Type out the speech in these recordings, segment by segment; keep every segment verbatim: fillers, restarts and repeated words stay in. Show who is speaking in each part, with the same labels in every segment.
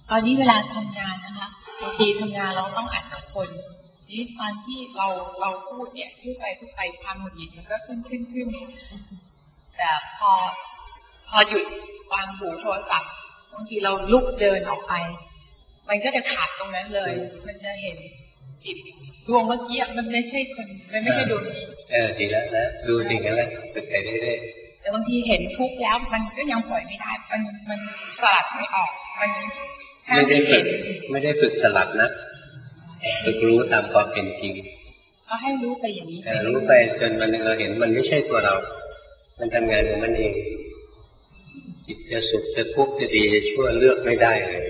Speaker 1: ตอนนี้เวลาทำงานนะคะบางทีทำงานเราต้องอัดกับคนนี่ตอนที่เราเราพูดเนี่ยพูดไปพูดไปความหงุดหงิดมันก็ขึ้นขึ้นขึ้นแต่พอพอหยุดวางหูโทรศัพท์บางทีเราลุกเดินออกไปมันก็จะขาดตรงนั้นเลยมันจะเห็นจิตดวงเมื่อกี้มันไม่ใช่คนมันไม่ใช่ดวงนี้
Speaker 2: เออดีแล้วนะดูจริงแล้วฝึกไปเรื่อย
Speaker 1: ๆแต่บางทีเห็นทุกข์แล้วมันก็ยังปล่อยไม่ได้มันมันสลัดไม่ออกมัน
Speaker 2: ไม่ได้ฝึกไม่ได้ฝึกสลัดนะฝึกรู้ตามความเป็นจริง
Speaker 1: ก็ให้รู้ไปอย่างนี้
Speaker 2: รู้ไปจนวันหนึ่งเราเห็นมันไม่ใช่ตัวเรามันทำงานของมันเองจิตจะสุขจะทุกข์จะดีจะชั่วเลือกไม่ได้เลย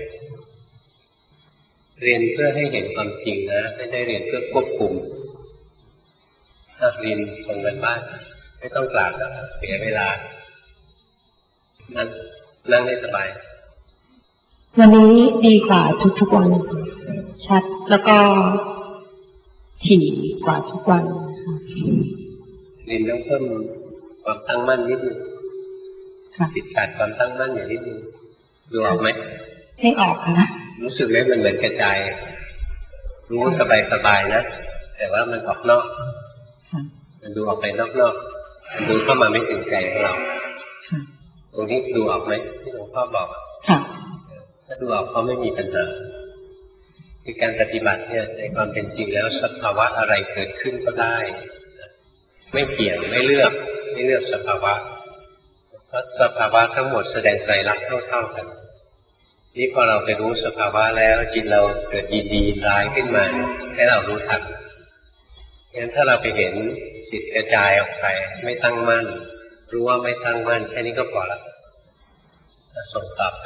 Speaker 2: เรียนเพื่อให้เห็นความจริงนะไม่ได้เรียนเพื่อควบคุมถ้าเรียนคนกันบ้านไม่ต้องกราบแล้วเสียเวลานั่งนั่งให้สบาย
Speaker 3: วันนี้ดีกว่าทุกๆวันชัดแล้วก็ถี่กว่าทุกวัน
Speaker 2: เรียนต้องเพิ่มความตั้งมั่นนิดนึงติดตัดความตั้งมั่นอย่างนิดนึงดูออกไหม
Speaker 3: ให้ออกนะ
Speaker 2: รู้สึกไหมมันเหมือนกระจายรู้สบายสบายนะแต่ว่ามันออกนอกมันดูออกไปนอกๆมันดูเข้ามาไม่ถึงใจของเราตรงนี้ดูออกไหมที่หลวงพ่อบอกถ้าดูออกเขาไม่มีปัญหาคือการปฏิบัติเนี่ยในความเป็นจริงแล้วสภาวะอะไรเกิดขึ้นก็ได้ไม่เปลี่ยนไม่เลือกไม่เลือกสภาวะเพราะสภาวะทั้งหมดแสดงไตรลักษณ์เท่าๆกันนี่พอเราไปรู้สภาวะแล้วจิตเราเกิดดีๆร้ายขึ้นมาให้เรารู้ทันงั้นถ้าเราไปเห็นจิตกระจายออกไปไม่ตั้งมั่นรู้ว่าไม่ตั้งมั่นแค่นี้ก็พอละส่งต่อไป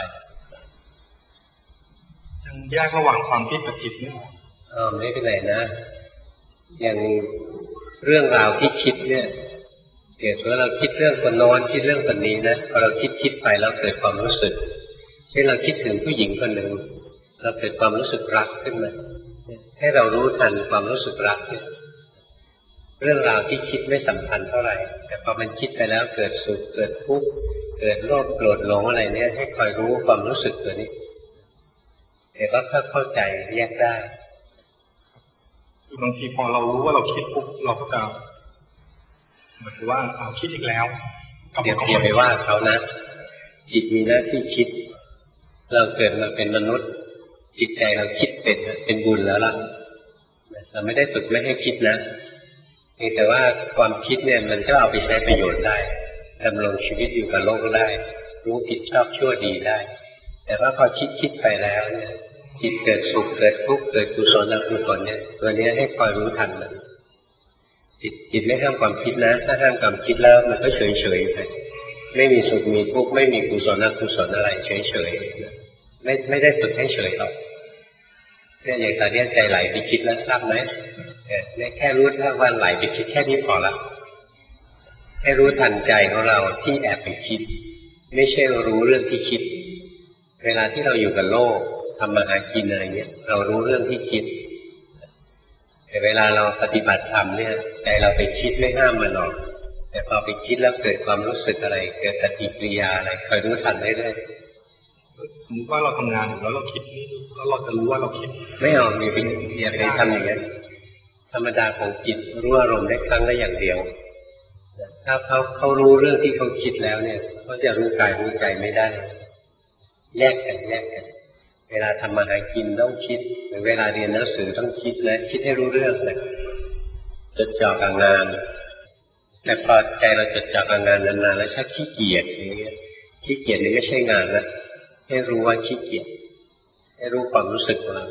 Speaker 4: ยังแยกระหว่างความคิดกับจิตไม่ออก
Speaker 2: อ๋อไม่เป็นไรนะอย่างเรื่องราวที่คิดเนี่ยเกิดว่าเราคิดเรื่องคนโน้นคิดเรื่องคนนี้นะพอเราคิดคิดไปแล้วเกิดความรู้สึกเช่นเราคิดถึงผู้หญิงคนหนึ่งเราเกิดความรู้สึกรักขึ้นมาให้เรารู้ทันความรู้สึกรักเนี่ยเรื่องราวที่คิดไม่สำคัญเท่าไหร่แต่พอมันคิดไปแล้วเกิดสุขเกิดทุกข์เกิดโลภโกรธหลงอะไรเนี่ยให้คอยรู้ความรู้สึกตัวนี้เดี๋ยวก็เข้าใจแยกได้
Speaker 4: บางทีพอเรารู้ว่าเราคิดปุ๊บเราก็จะเหมือนว่าเอาคิดอีกแล้ว
Speaker 2: เดี๋ยวอย่าไปว่าเขานะจิตมีหน้าที่คิดเราเกิดมาเป็นมนุษย์จิตใจเราคิดเป็นเป็นบุญแล้วล่ะเราไม่ได้ฝึกไม่ให้คิดนะแต่ว่าความคิดเนี่ยมันก็เอาไปใช้ประโยชน์ได้ดำรงชีวิตอยู่กับโลกได้รู้ผิดชอบชั่วดีได้แต่ว่าพอคิดคิดไปแล้วเนี่ยจิตเกิดสุขเกิดทุกข์เกิดกุศลอกุศลเนี่ยตัวนี้ให้คอยรู้ทันมันจิตจิตไม่ห้ามความคิดนะถ้าห้ามความคิดแล้วมันก็เฉยเฉยไปไม่มีสุขมีทุกข์ไม่มีกุศลอกุศลอะไรเฉยเฉยไม่ไม่ได้ฝึกให้เฉยหรอกเนี่ยอย่างตอนนี้ใจไหลไปคิดแล้วทราบไหมเนี่ยแค่รู้ถ้าวันไหลไปคิดแค่นี้พอละให้รู้ทันใจของเราที่แอบไปคิดไม่ใช่รู้เรื่องที่คิดเวลาที่เราอยู่กับโลกทำมาหากินอะไรเงี้ยเรารู้เรื่องที่คิดแต่เวลาเราปฏิบัติธรรมเนี่ยใจเราไปคิดไม่ห้ามมันหรอกแต่พอไปคิดแล้วเกิดความรู้สึกอะไรเกิดปฏิกิริยาอะไรคอยรู้ทันได้เลย
Speaker 4: สมมติว่าเราทำงานแล้วเราคิดแล้วเราจะรู้ว่าเราคิด
Speaker 2: ไม่เอาอย่าไปอย่าไปทำอย่างนั้นธรรมดาของจิตรู้อารมณ์ได้ครั้งละอย่างเดียวถ้าเขาเขารู้เรื่องที่เขาคิดแล้วเนี่ยเขาจะรู้กายรู้ใจไม่ได้แยกกันแยกกันเวลาทำมาหากินต้องคิดหรือเวลาเรียนหนังสือต้องคิดและคิดให้รู้เรื่องเลยจดจ่อกับงานแต่พอใจเราจดจ่อกับงานนานๆแล้วถ้าขี้เกียจอย่างเงี้ยขี้เกียจนี่ไม่ใช่งานนะให้รู้ว่าขี้เกียจให้รู้ความรู้สึกของเรา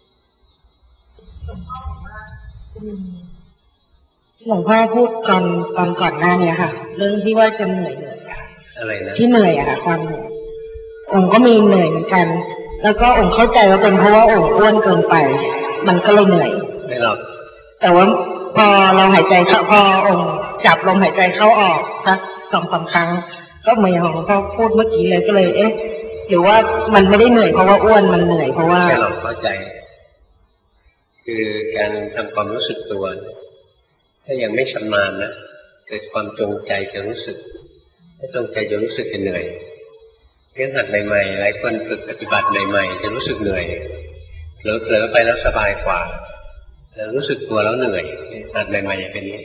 Speaker 3: หลวงพ่อพูดตอนตอนก่อนหน้านี้ค่ะเรื่องที่ว่าจะเหนื่อยเหนื่อย
Speaker 2: อะไรนะ
Speaker 3: ที่เหนื่อยอะค่ะความเหนื่อยองค์ก็มีเหนื่อยเหมือนกันแล้วก็องค์เข้าใจว่าเป็นเพราะว่าองค์อ้วนเกินไปมันก็เลยเหนื่อย
Speaker 2: ไม่หรอก
Speaker 3: แต่ว่าพอเราหายใจเข้าพอองค์จับลมหายใจเข้าออกสักสองสามครั้งก็เหมือนอย่างหลวงพ่อพูดเมื่อกี้เลยก็เลยเอ๊ะหรือว่ามันไม่ได้เหนื่อยเพราะว่าอ้วนมันเหนื่อยเพราะว่า
Speaker 2: ไม่หรอกเข้าใจคือการทำความรู้สึกตัวถ้ายังไม่ชำนาญนะเกิดความจงใจจะรู้สึกถ้าจงใจจะรู้สึกจะเหนื่อยเรื่องหัดใหม่ๆหลายคนฝึกปฏิบัติใหม่ๆจะรู้สึกเหนื่อยเผลอๆไปแล้วสบายกว่าแล้วรู้สึกตัวแล้วเหนื่อยหัดใหม่ๆอย่างนี้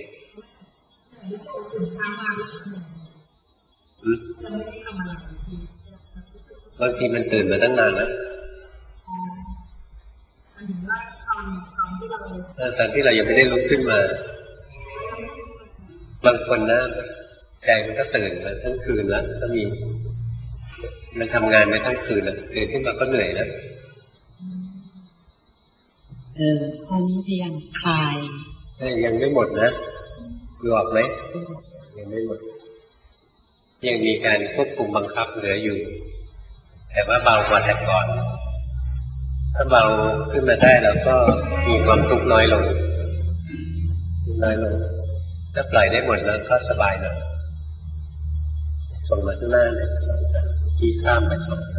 Speaker 2: บางทีมันตื่นมาตั้งนานแล้วตอนที่เรายังไม่ได้ลุกขึ้นมาบางคนนะใจมันก็ตื่นมาทั้งคืนแล้วก็มีมันทำงานไปทั้งคืนแล้วตื่นขึ้นมาก็เหนื่อยแล้ว
Speaker 3: เออตอนนี้พยายามคลาย
Speaker 2: ยังไม่หมดนะดูออกไหมยังไม่หมดยังมีการควบคุมบังคับเหลืออยู่แต่ว่าเบากว่าแต่ก่อนถ้าเบาขึ้นมาได้แล้วก็มีความทุกข์น้อยลงน้อยลงถ้าปล่อยได้หมดแล้วก็สบายหน่อยส่งมาข้างหน้าเนี่ยที่ข้ามไปส่ง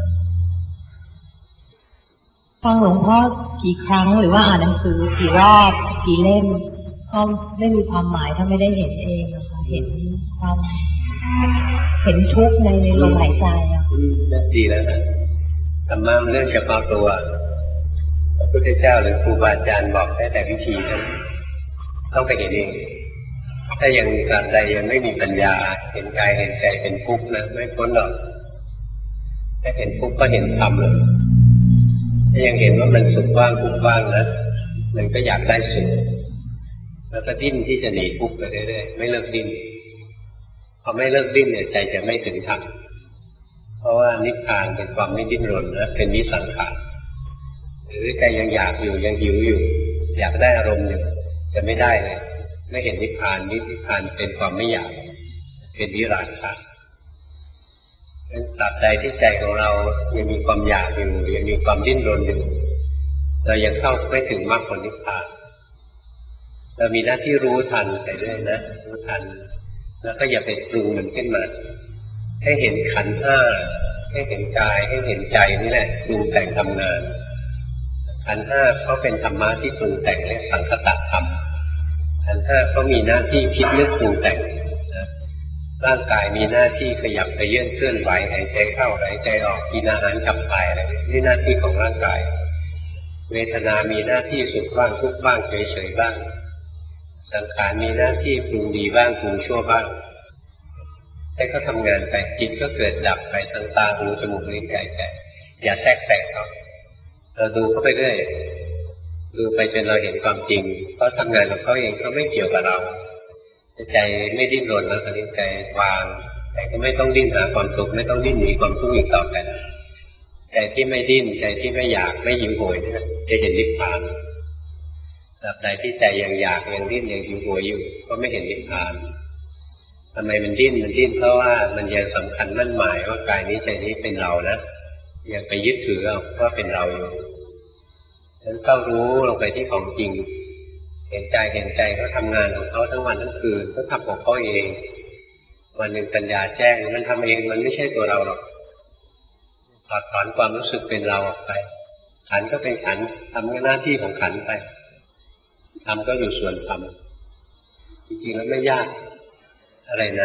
Speaker 3: ฟังหลวงพ่อกี่ครั้งหรือว่าอ่านหนังสือกี่รอบกี่เล่มก็ไม่มีความหมายถ้าไม่ได้เห็นเองนะคะเห็นความเห็นทุกข์ในในลมหายใจอ่ะ
Speaker 2: ดีแล้วนะธรรมะเรื่องเฉพาะตัวพระพุทธเจ้าหรือครูบาอาจารย์บอกได้แต่วิธีนั้นต้องไปเห็นเองถ้ายังการใดยังไม่มีปัญญาเห็นกายเห็นใจเป็นทุกข์นะไม่พ้นหรอกถ้าเห็นทุกข์ก็เห็นธรรมเลยถ้ายังเห็นว่ามันสุขว่างทุกข์ว่างนะมันก็อยากได้สุขแล้วก็ดิ้นที่จะหนีทุกข์ไปเรื่อยๆไม่เลิกดิ้นพอไม่เลิกดิ้นเนี่ยใจจะไม่ถึงธรรมเพราะว่านิพพานเป็นความไม่ดิ้นรนนะเป็นวิสังขารหรือใจยังอยากอยู่ยังหิวอยู่อยากได้อารมณ์อยู่จะไม่ได้เลยไม่เห็นนิพพานนิพพานเป็นความไม่อยากเป็นวิราคะตราบใดที่ใจของเรายังมีความอยากอยู่ยังมีความดิ้นรนอยู่เรายังเข้าไม่ถึงมรรคผลนิพพานเรามีหน้าที่รู้ทันไปเรื่อยนะรู้ทันแล้วก็อย่าไปปรุงมันขึ้นมาให้เห็นขันธ์ห้าให้เห็นกายให้เห็นใจนี่แหละปรุงแต่งทำงานขันธ์ห้าเขาเป็นธรรมะที่ปรุงแต่งเรียกสังคตธรรมขันธ์ห้าเขามีหน้าที่คิดนึกปรุงแต่งร่างกายมีหน้าที่ขยับไปเยื่อนเคลื่อนไหวหายใจเข้าหายใจออกกินอาหารขับถ่ายอะไรนี่หน้าที่ของร่างกายเวทนามีหน้าที่สุขบ้างทุกข์บ้างเฉยๆบ้างสังขารมีหน้าที่ปรุงดีบ้างปรุงชั่วบ้างให้เขาทำงานไปจิตก็เกิดดับไปทางตาหูจมูกลิ้นกายใจอย่าแทรกแซงเขาเราดูเข้าไปเรื่อยดูไปจนเราเห็นความจริงเขาทำงานของเขาเองเขาไม่เกี่ยวกับเราใจไม่ดิ้นรนแล้วตอนนี้ใจวางแต่ก็ไม่ต้องดิ้นหาความสุขไม่ต้องดิ้นหนีความทุกข์อีกต่อไปใจที่ไม่ดิ้นใจที่ไม่อยากไม่หิวโหยนะจะเห็นนิพพานตราบใดที่ใจยังอยากยังดิ้นยังหิวโหยอยู่ก็ไม่เห็นนิพพานทำไมมันดิ้นมันดิ้นเพราะว่ามันยังสำคัญมั่นหมายว่ากายนี้ใจนี้เป็นเรานะยังไปยึดถือเอาว่าเป็นเราอยู่ฉะนั้นเข้ารู้ลงไปที่ของจริงเห็นใจเห็นใจเขาทำงานของเขาทั้งวันทั้งคืนเขาทำของเขาเองวันหนึ่งปัญญาแจ้งมันทำเองมันไม่ใช่ตัวเราหรอกถอดถอนความรู้สึกเป็นเราออกไปขันก็เป็นขันทำหน้าที่ของขันไปทำก็อยู่ส่วนทำจริงๆแล้วไม่ยากอะไรนะ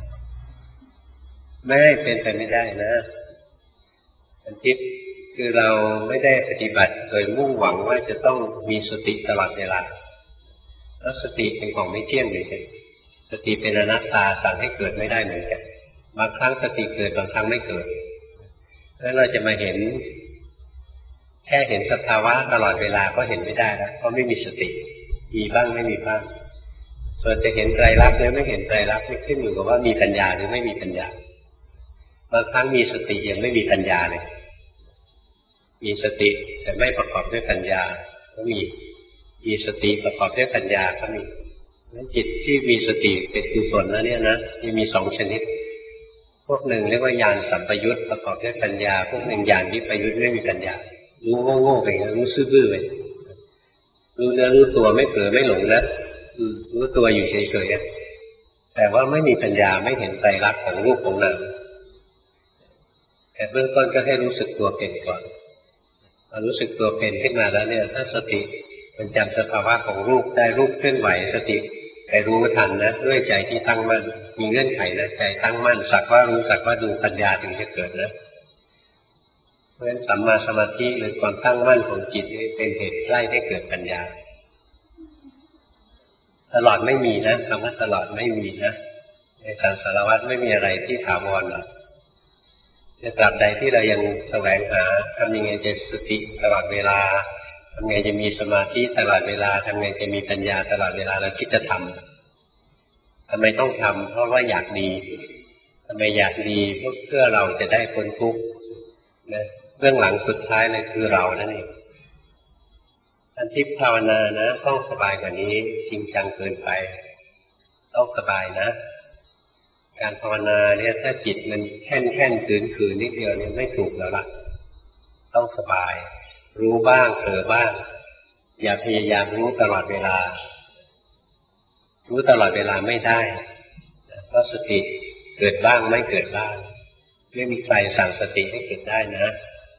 Speaker 2: ไม่ให้เป็นไปไม่ได้นะอันที่คือเราไม่ได้ปฏิบัติโดยมุ่งหวังว่าจะต้องมีสติตลอดเวลาแล้วสติเป็นของไม่เที่ยงเลยสติเป็นอนัตตาสั่งให้เกิดไม่ได้เหมือนกันบางครั้งสติเกิดบางครั้งไม่เกิดแล้วเราจะมาเห็นแค่เห็นสภาวะตลอดเวลาก็เห็นไม่ได้แล้วเพราะไม่มีสติมีบ้างไม่มีบ้างส่วนจะเห็นไตรลักษณ์หรือไม่เห็นไตรลักษณ์ไม่ขึ้นอยู่กับว่ามีปัญญาหรือไม่มีปัญญาบางครั้งมีสติยังไม่มีปัญญาเลยมีสติแต่ไม่ประกอบด้วยปัญญาก็มีมีสติประกอบด้วยปัญญาก็มีจิตที่มีสติเป็นกุศลแล้วเนี่ยนะจะมีสองชนิดพวกหนึ่งเรียกว่าญาณสัมปยุตประกอบด้วยปัญญาพวกหนึ่งญาณวิปยุตไม่มีปัญญารู้โง่ๆไปรู้ซื่อๆไปรู้เนื้อรู้ตัวไม่เผลอไม่หลงนะรู้ตัวอยู่เฉยๆแต่ว่าไม่มีปัญญาไม่เห็นไตรลักษณ์ของรูปของนามแต่เบื้องต้นก็ให้รู้สึกตัวเป็นก่อนพอรู้สึกตัวเป็นขึ้นมาแล้วเนี่ยถ้าสติมันจำสภาวะของรูปได้รูปเคลื่อนไหวสติไปรู้ทันนะด้วยใจที่ตั้งมั่นมีเงื่อนไขนะใจตั้งมั่นสักว่ารู้สักว่าดูปัญญาถึงจะเกิดนะเพราะฉะนั้นสัมมาสมาธิหรือความตั้งมั่นของจิตนี่เป็นเหตุใกล้ให้เกิดปัญญาตลอดไม่มีนะคำว่าตลอดไม่มีนะในสังสารวัฏไม่มีอะไรที่ถาวรหรอกในตราบใดที่เรายังแสวงหาทำยังไงจะสติตลอดเวลาทำไงจะมีสมาธิตลอดเวลาทำไงจะมีปัญญาตลอดเวลาเราคิดจะทำทำไมต้องทำเพราะว่าอยากดีทำไมอยากดีเพื่อเราจะได้พ้นทุกข์นะเบื้องหลังสุดท้ายเลยคือเรานั่นเองอันที่ภาวนานะต้องสบายกว่านี้จริงจังเกินไปต้องสบายนะการภาวนาเนี่ยถ้าจิตมันแค่นแค่นขืนขืนนิดเดียวเนี่ยไม่ถูกแล้วล่ะต้องสบายรู้บ้างเผลอบ้างอย่าพยายามรู้ตลอดเวลารู้ตลอดเวลาไม่ได้เพราะสติเกิดบ้างไม่เกิดบ้างไม่มีใครสั่งสติให้เกิดได้นะ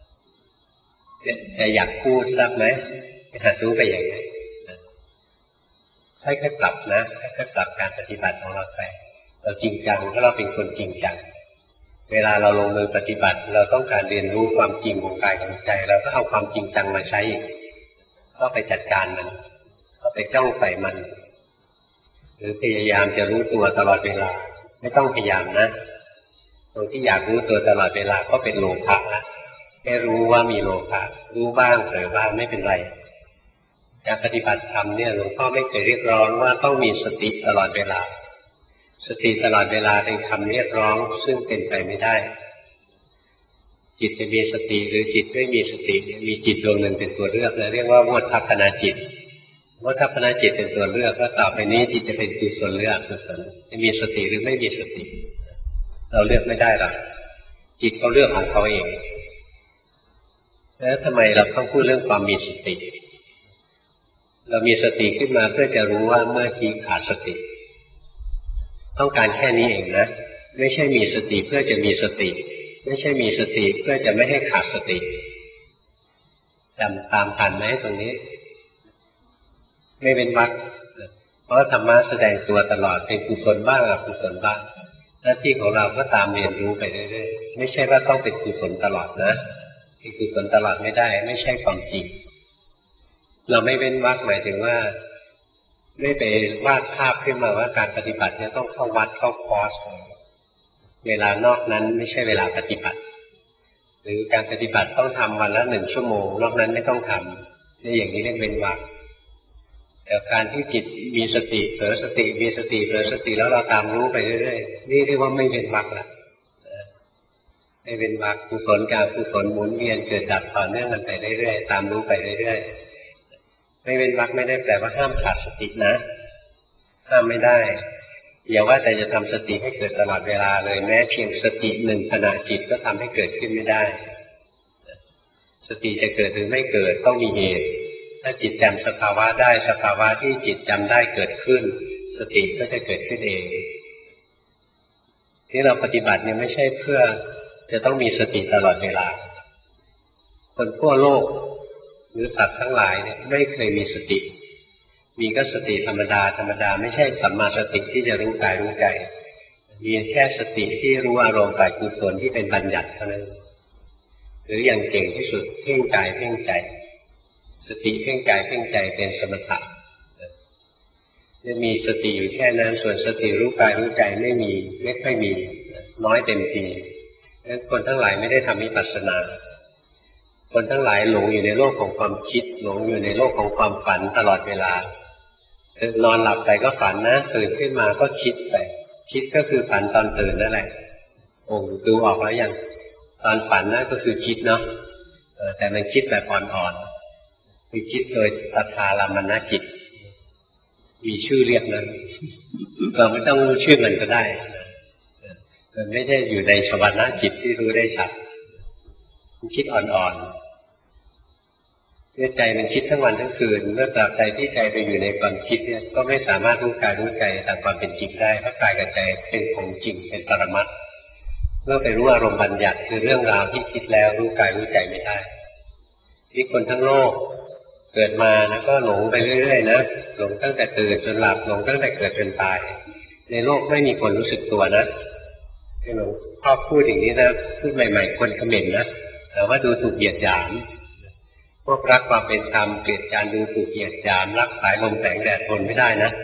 Speaker 2: แต่อยากพูดรับไหมหัดรู้ไปอย่างนี้ค่อยๆปรับนะค่อยๆปรับการปฏิบัติของเราไปเราจริงจังเพราะเราเป็นคนจริงจังเวลาเราลงมือปฏิบัติเราต้องการเรียนรู้ความจริงของกายของใจเราก็เอาความจริงจังมาใช้ก็ไปจัดการมันก็ไปจ้องใส่มันหรือพยายามจะรู้ตัวตลอดเวลาไม่ต้องพยายามนะตรงที่อยากรู้ตัวตลอดเวลาก็เป็นโลภะนะแค่รู้ว่ามีโลภะรู้บ้างเผลอบ้างไม่เป็นไรการปฏิบัติธรรมเนี่ยหลวงพ่อไม่เคยเรียกร้องว่าต้องมีสติตลอดเวลาสติตลอดเวลาเป็นคำเรียกร้องซึ่งเป็นไปไม่ได้จิตจะมีสติหรือจิตไม่มีสติมีจิตดวงหนึ่งเป็นตัวเลือกและเรียกว่าโมททัพพนาจิตโมททัพพนาจิตเป็นตัวเลือกว่าต่อไปนี้จิตจะเป็นกุศลหรืออกุศลจะมีสติหรือไม่มีสติเราเลือกไม่ได้หรอกจิตเขาเลือกของเขาเองแล้วทำไมเราต้องพูดเรื่องความมีสติเรามีสติขึ้นมาเพื่อจะรู้ว่าเมื่อกี้ขาดสติต้องการแค่นี้เองนะไม่ใช่มีสติเพื่อจะมีสติไม่ใช่มีสติเพื่อจะไม่ให้ขาดสติจำตามทันไหมตรงนี้ไม่เป็นวรรคเพราะธรรมะแสดงตัวตลอดเป็นกุศลบ้างอกุศลบ้างหน้าที่ของเราก็ตามเรียนรู้ไปเรื่อยๆไม่ใช่ว่าต้องเป็นกุศลตลอดนะเป็นกุศลตลอดไม่ได้ไม่ใช่ความจริงเราไม่เว้นวรรคหมายถึงว่าไม่ไปวาดภาพขึ้นมาว่าการปฏิบัติเนี่ยต้องเข้าวัดเข้าคอร์สเวลานอกนั้นไม่ใช่เวลาปฏิบัติหรือการปฏิบัติต้องทำวันละหนึ่งชั่วโมงนอกนั้นไม่ต้องทำนี่อย่างนี้เรียกเว้นวรรคแต่การที่จิตมีสติเผลอสติมีสติเผลอสติแล้วเราตามรู้ไปเรื่อยๆนี่เรียกว่าไม่เว้นวรรคละไม่เว้นวรรคกุศลกับกุศลหมุนเวียนเกิดดับต่อเนื่องกันไปเรื่อยๆตามรู้ไปเรื่อยๆไม่เว้นวรรคไม่ได้แปลว่าห้ามขาดสตินะห้ามไม่ได้อย่าว่าแต่จะทำสติให้เกิดตลอดเวลาเลยแม้เพียงสติหนึ่งขณะจิตก็ทำให้เกิดขึ้นไม่ได้สติจะเกิดหรือไม่เกิดต้องมีเหตุถ้าจิตจำสภาวะได้สภาวะที่จิตจำได้เกิดขึ้นสติก็จะเกิดขึ้นเองที่เราปฏิบัติเนี่ยไม่ใช่เพื่อจะต้องมีสติตลอดเวลาคนทั่วโลกหรือสัตว์ทั้งหลายเนี่ยไม่เคยมีสติมีก็สติธรรมดาธรรมดาไม่ใช่สัมมาสติที่จะรู้กายรู้ใจมีแค่สติที่รู้อารมณ์ฝ่ายกุศลที่เป็นบัญญัติเท่านั้นหรืออย่างเก่งที่สุดเพ่งกายเพ่งใจสติเพ่งกายเพ่งใจเป็นสมถะจะมีสติอยู่แค่นั้นส่วนสติรู้กายรู้ใจไม่มีไม่ค่อยมีน้อยเต็มทีดังนั้นคนทั้งหลายไม่ได้ทำวิปัสสนาคนทั้งหลายหลงอยู่ในโลกของความคิดหลงอยู่ในโลกของความฝันตลอดเวลานอนหลับไปก็ฝันนะตื่นขึ้นมาก็คิดไปคิดก็คือฝันตอนตื่นนั่นแหละโอ้ดูออกแล้วยังตอนฝันนั่นก็คือคิดเนาะแต่มันคิดแบบอ่อนๆคือคิดโดยอัตถารามณจิตมีชื่อเรียกนั้นเราไม่ต้องรู้ชื่อมันก็ได้มันไม่ใช่อยู่ในสวรรค์จิตที่รู้ได้ชัดมันคิดอ่อนๆเมื่อใจมันคิดทั้งวันทั้งคืนเมื่อตราบใดที่ใจไปอยู่ในความคิดเนี่ยก็ไม่สามารถรู้กายรู้ใจตามความเป็นจริงได้เพราะกายกับใจเป็นของจริงเป็นปรมัตถ์เมื่อไปรู้อารมณ์บัญญัติคือเรื่องราวที่คิดแล้วรู้กายรู้ใจไม่ได้ที่คนทั้งโลกเกิดมานะก็หลงไปเรื่อยๆนะหลงตั้งแต่ตื่นจนหลับหลงตั้งแต่เกิดจนตายในโลกไม่มีคนรู้สึกตัวนะที่หลวงพ่อพูดอย่างนี้นะพูดใหม่ๆคนเขม่นนะแต่ว่าดูถูกเหยียดหยามพวกรักความเป็นธรรมเกลียดการดูถูกเหยียดหยามรักสายลมแสงแดดทนไม่ได้นะ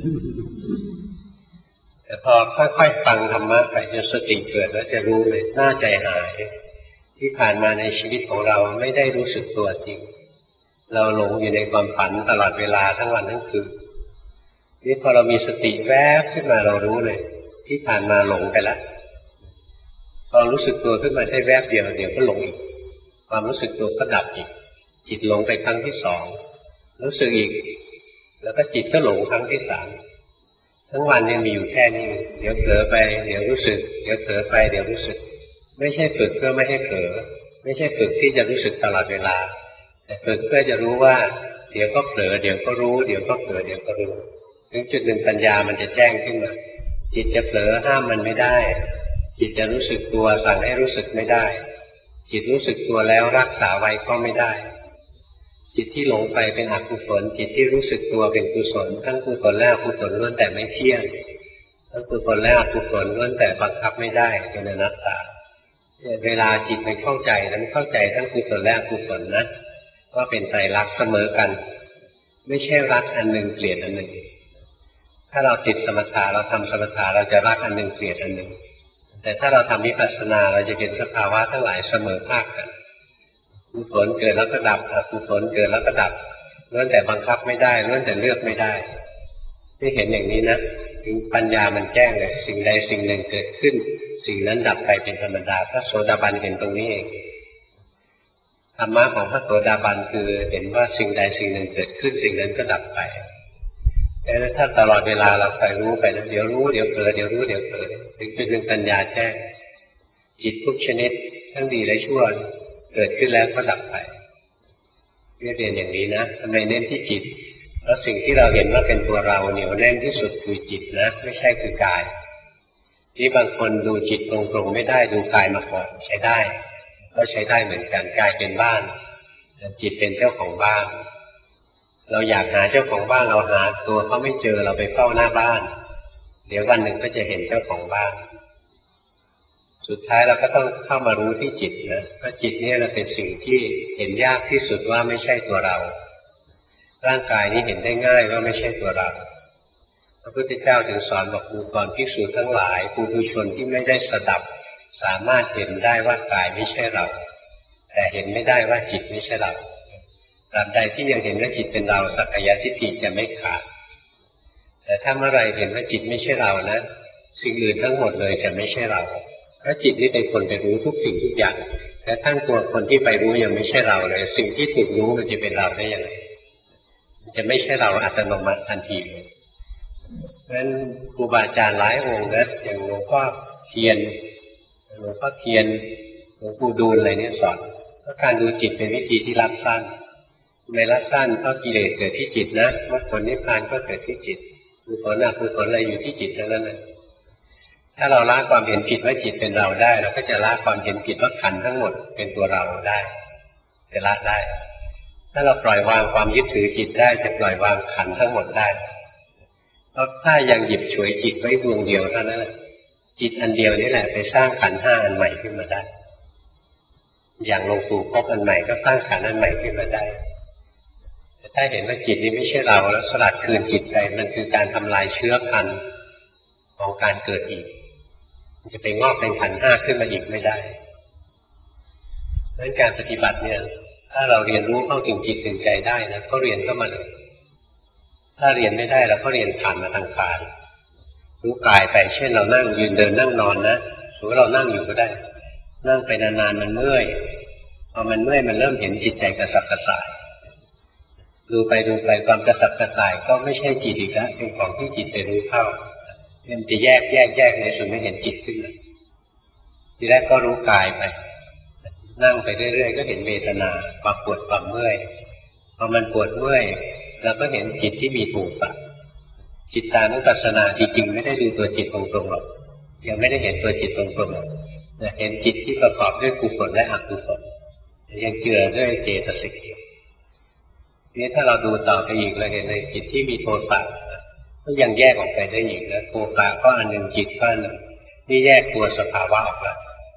Speaker 2: แต่พอค่อยๆฟังธรรมะไปจนสติเกิดแล้วจะรู้เลยหน้าใจหายที่ผ่านมาในชีวิตของเราไม่ได้รู้สึกตัวจริงเราหลงอยู่ในความฝันตลอดเวลาทั้งวันทั้งคืนนี่พอเรามีสติแวบขึ้นมาเรารู้เลยที่ผ่านมาหลงไปแล้วพอรู้สึกตัวขึ้นมาได้แวบเดียวเดี๋ยวก็หลงอีกความรู้สึกตัวก็ดับอีกจิตหลงไปครั้งที่สองรู้สึกอีกแล้วก็จิตก็หลงครั้งที่สามทั้งวันเนี่ยมีอยู่แค่นี้เดี๋ยวเผลอไปเดี๋ยวรู้สึกเดี๋ยวเผลอไปเดี๋ยวรู้สึกไม่ใช่ฝึกเพื่อไม่ให้เผลอไม่ใช่ฝึกที่จะรู้สึกตลอดเวลาแต่ฝึกเพื่อจะรู้ว่าเดี๋ยวก็เผลอเดี๋ยวก็รู้เดี๋ยวก็เผลอเดี๋ยวก็รู้ถึงจุดหนึ่งปัญญามันจะแจ้งขึ้นมาจิตจะเผลอห้ามมันไม่ได้จิตจะรู้สึกตัวสั่งให้รู้สึกไม่ได้จิตรู้สึกตัวแล้วรักษาไว้ก็ไม่ได้จิตที่หลงไปเป็นอกุศลจิตที่รู้สึกตัวเป็นกุศลทั้งกุศลและอกุศลล้วนแต่ไม่เที่ยงทั้งกุศลและอกุศลล้วนแต่บังคับไม่ได้เป็นอนัตตาเวลาจิตมันเข้าใจมันเข้าใจทั้งกุศลและอกุศลนะว่าเป็นไตรลักษณ์เสมอกันไม่ใช่รักอันหนึ่งเกลียดอันหนึ่งถ้าเราติดสมถะเราทำสมถะเราจะรักอันหนึ่งเกลียดอันหนึ่งแต่ถ้าเราทำวิปัสสนาเราจะเห็นสภาวะทั้งหลายเสมอภาคกันกุศลเกิดแล้วก็ดับอกุศลเกิดแล้วก็ดับล้วนแต่บังคับไม่ได้ล้วนแต่เลือกไม่ได้ที่เห็นอย่างนี้นะถึงปัญญามันแจ้งเลยสิ่งใดสิ่งหนึ่งเกิดขึ้นสิ่งนั้นดับไปเป็นธรรมดาพระโสดาบันเห็นตรงนี้เองธรรมะของพระโสดาบันคือเห็นว่าสิ่งใดสิ่งหนึ่งเกิดขึ้นสิ่งนั้นก็ดับไปแต่ถ้าตลอดเวลาเราไปรู้ไปนะเดี๋ยวรู้เดี๋ยวเผลอเดี๋ยวรู้เดี๋ยวเผลอถึงจุดหนึ่งปัญญาแจ้งจิตทุกชนิดทั้งดีและชั่วเกิดขึ้นแล้วก็ดับไปเรียนอย่างนี้นะทำไมเน้นที่จิตเพราะสิ่งที่เราเห็นว่าเป็นตัวเราเหนียวแน่นที่สุดคือจิตนะไม่ใช่คือกายที่บางคนดูจิตตรงๆไม่ได้ดูกายมาก่อนใช้ได้ก็ใช้ได้เหมือนกันกายเป็นบ้านจิตเป็นเจ้าของบ้านเราอยากหาเจ้าของบ้านเราหาตัวเขาไม่เจอเราไปเฝ้าหน้าบ้านเดี๋ยววันหนึ่งก็จะเห็นเจ้าของบ้านสุดท้ายเราก็ต้องเข้ามารู้ที่จิตนะเพราะจิตนี่เราเป็นสิ่งที่เห็นยากที่สุดว่าไม่ใช่ตัวเราร่างกายนี้เห็นได้ง่ายว่าไม่ใช่ตัวเราพระพุทธเจ้าถึงสอนบอกดูก่อนภิกษุทั้งหลายปุถุชนที่ไม่ได้สดับสามารถเห็นได้ว่ากายไม่ใช่เราแต่เห็นไม่ได้ว่าจิตไม่ใช่เราตราบใดที่ยังเห็นว่าจิตเป็นเราสักกายทิฏฐิจะไม่ขาดแต่ถ้าเมื่อไรเห็นว่าจิตไม่ใช่เรานะสิ่งอื่นทั้งหมดเลยจะไม่ใช่เราเพราะจิตนี่เป็นคนไปรู้ทุกสิ่งทุกอย่างแต่ทั้งตัวคนที่ไปรู้ยังไม่ใช่เราเลยสิ่งที่ถูกรู้มันจะเป็นเราได้ยังไงมันจะไม่ใช่เราอัตโนมัติทันทีเลยเพราะฉะนั้นครูบาอาจารย์หลายองค์นะอย่างหลวงพ่อเทียนหลวงพ่อเทียนหลวงปู่ดูลอะไรเนี่ยสอนว่าการดูจิตเป็นวิธีที่รัดสั้นในรัดสั้นเพราะกิเลสเกิดที่จิตนะมรรคผลนิพพานก็เกิดที่จิตกุศลอกุศลอะไรอยู่ที่จิตทั้งนั้นเลยถ้าเราละความเห็นผิดว่าจิตเป็นเราได้เราก็จะละความเห็นผิดว่าขันธ์ทั้งหมดเป็นตัวเราได้จะละได้ถ้าเราปล่อยวางความยึดถือจิตได้จะปล่อยวางขันธ์ทั้งหมดได้เพราะถ้ายังหยิบฉวยจิตไว้ดวงเดียวเท่านั้นจิตอันเดียวนี่แหละไปสร้างขันธ์ห้าอันใหม่ขึ้นมาได้อย่างหลวงปู่พบอันใหม่ก็สร้างขันธ์อันใหม่ขึ้นมาได้แต่ถ้าเห็นว่าจิตนี้ไม่ใช่เราแล้วสลัดคืนจิตไปมันคือการทำลายเชื้อพันธุ์ของการเกิดอีกจะไปงอกเป็นขันธ์ห้าขึ้นมาอีกไม่ได้ดังนั้นการปฏิบัติเนี่ยถ้าเราเรียนรู้เข้าถึงจิตถึงใจได้นะก็เรียนเข้ามาเลยถ้าเรียนไม่ได้เราก็เรียนผ่านมาทางกายรู้กายไปเช่นเรานั่งยืนเดินนั่งนอนนะสมมติเรานั่งอยู่ก็ได้นั่งไปนานๆมันเมื่อยพอมันเมื่อยมันเริ่มเห็นจิตใจกระสับกระส่ายดูไปดูไปความกระสับกระส่ายก็ไม่ใช่จิตอีกแล้วเป็นของที่จิตไปรู้เข้ามันจะแยกแยกแยกในส่วนไม่เห็นจิตขึ้นมาทีแรกก็รู้กายไปนั่งไปเรื่อยๆก็เห็นเวทนาความปวดความเมื่อยพอมันปวดเมื่อยเราก็เห็นจิตที่มีภูมิจิตตานุปัสสนาจริงๆไม่ได้ดูตัวจิตตรงๆหรอกยังไม่ได้เห็นตัวจิตตรงๆหรอกแต่เห็นจิตที่ประกอบด้วยกุศลและอกุศลยังเจือด้วยเจตสิกนี่ถ้าเราดูต่อไปอีกเราเห็นในจิตที่มีโทสะก็ยังแยกออกไปได้อีกนะโทสะก็อันหนึ่งจิตก็อันหนึ่งนี่แยกตัวสภาวะออกแล้ว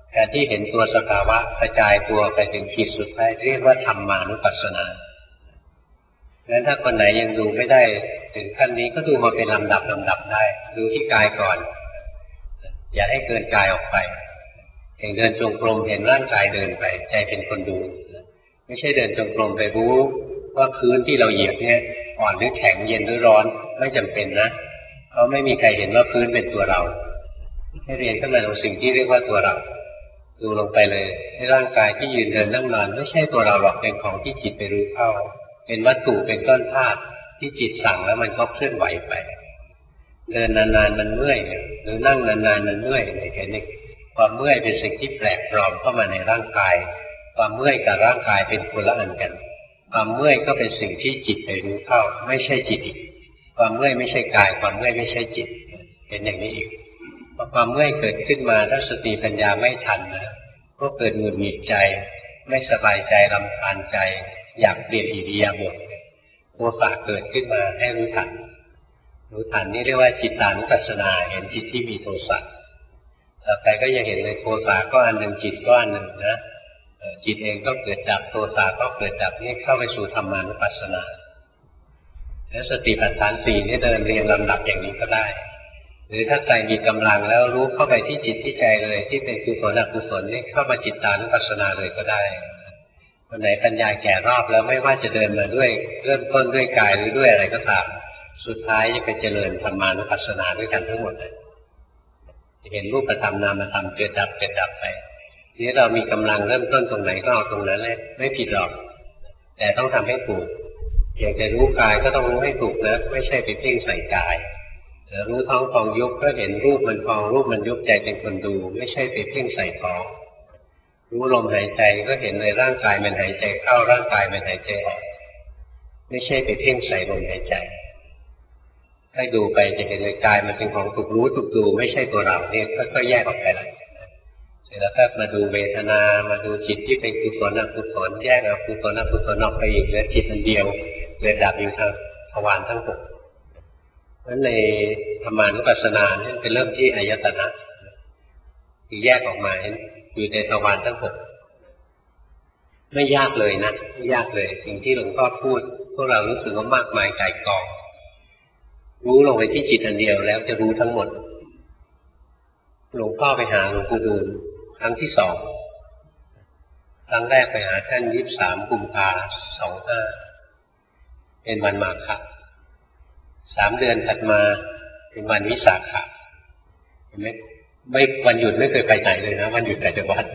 Speaker 2: การที่เห็นตัวสภาวะกระจายตัวไปถึงขีดสุดท้ายเรียกว่าธรรมานุปัสสนาดังนั้นถ้าคนไหนยังดูไม่ได้ถึงขั้นนี้ก็ดูมาเป็นลำดับลำดับได้ดูที่กายก่อนอย่าให้เกินกายออกไปอย่างเดินจงกรมเห็นร่างกายเดินไปใจเป็นคนดูไม่ใช่เดินจงกรมไปรู้ว่าพื้นที่เราเหยียบเนี่ยอ่อนหรือแข็งเย็นหรือร้อนไม่จำเป็นนะเพราะไม่มีใครเห็นว่าพื้นเป็นตัวเราให้เรียนขึ้นมาตรงสิ่งที่เรียกว่าตัวเราดูลงไปเลยในร่างกายที่ยืนเดินนั่งนอนไม่ใช่ตัวเราหรอกเป็นของที่จิตไปรู้เข้าเป็นวัตถุเป็นก้อนธาตุที่จิตสั่งแล้วมันก็เคลื่อนไหวไปเดินนานๆมันเมื่อยหรือนั่งนานๆมันเมื่อยในแค่นี้ความเมื่อยเป็นสิ่งที่แปลกปลอมเข้ามาในร่างกายความเมื่อยกับร่างกายเป็นคนละอันกันความเมื่อยก็เป็นสิ่งที่จิตไปรู้เข้าไม่ใช่จิตอีกความเมื่อยไม่ใช่กายความเมื่อยไม่ใช่จิตเห็นอย่างนี้อีกพอความเมื่อยเกิดขึ้นมาถ้าสติปัญญาไม่ทันนะก็เกิดหงุดหงิดใจไม่สบายใจรำคาญใจอยากเปลี่ยนอิริยาบถโทสะเกิดขึ้นมาให้รู้ทันรู้ทันนี่เรียกว่าจิตตานุปัสสนาเห็นจิตที่มีโทสะต่อไปก็ยังเห็นเลยโทสะก็อันหนึ่งจิตก็อันหนึ่งนะจิตเองก็เกิดจากโทสะก็เกิดจากนี่เข้าไปสู่ธรรมานุปัสสนาแล้วสติปัฏฐานสี่นี่เดินเรียงลำดับอย่างนี้ก็ได้หรือถ้าใจมีกำลังแล้วรู้เข้าไปที่จิตที่ใจเลยที่เป็นกุศลอกุศลนี่เข้ามาจิตตานุปัสสนาเลยก็ได้วันไหนปัญญาแก่รอบแล้วไม่ว่าจะเดินมาด้วยเริ่มต้นด้วยกายหรือด้วยอะไรก็ตามสุดท้ายจะไปเจริญธรรมานุปัสสนาด้วยกันทั้งหมดเลยเห็นรูปธรรมนามธรรมเกิดดับเกิดดับไปนี้เรามีกำลังเริ่มต้นตรงไหนก็เอาตรงนั้นเลยไม่ผิดหรอกแต่ต้องทำให้ถูกอยากจะรู้กายก็ต้องรู้ให้ถูกนะไม่ใช่ไปเพ่งใส่กายรู้ท้องฟองยุบก็เห็นรูปมันฟองรูปมันยุบใจเป็นคนดูไม่ใช่ไปเพ่งใส่ท้องรู้ลมหายใจก็เห็นในร่างกายมันหายใจเข้าร่างกายมันหายใจออกไม่ใช่ไปเพ่งใส่ลมหายใจให้ดูไปจะเห็นในกายมันเป็นของถูกรู้ถูกดูไม่ใช่ตัวเราเนี่ยก็แยกออกไปแล้วเสร็จแล้วก็มาดูเวทนามาดูจิตที่เป็นกุศลอกุศลแยกอกุศลอกุศลออกไปอีกเหลือจิตอันเดียวเกิดดับอยู่ทางทวารทั้งหกเพราะในธรรมานุปัสสนาเนี่ยเป็นเริ่มที่อายตนะคือแยกออกมาอยู่ในทวารทั้งหกไม่ยากเลยนะไม่ยากเลยสิ่งที่หลวงพ่อพูดพวกเรารู้สึกว่ามากมายไก่กองรู้ลงไปที่จิตอันเดียวแล้วจะรู้ทั้งหมดหลวงพ่อไปหาหลวงปู่ดูลครั้งที่สองครั้งแรกไปหาท่านยี่สิบสามกุมภาสองห้าเป็นวันมาฆะสามเดือนถัดมาเป็นวันวิสาขะเห็นไหมไม่วันหยุดไม่เคยไปไหนเลยนะวันหยุดแต่จะวัด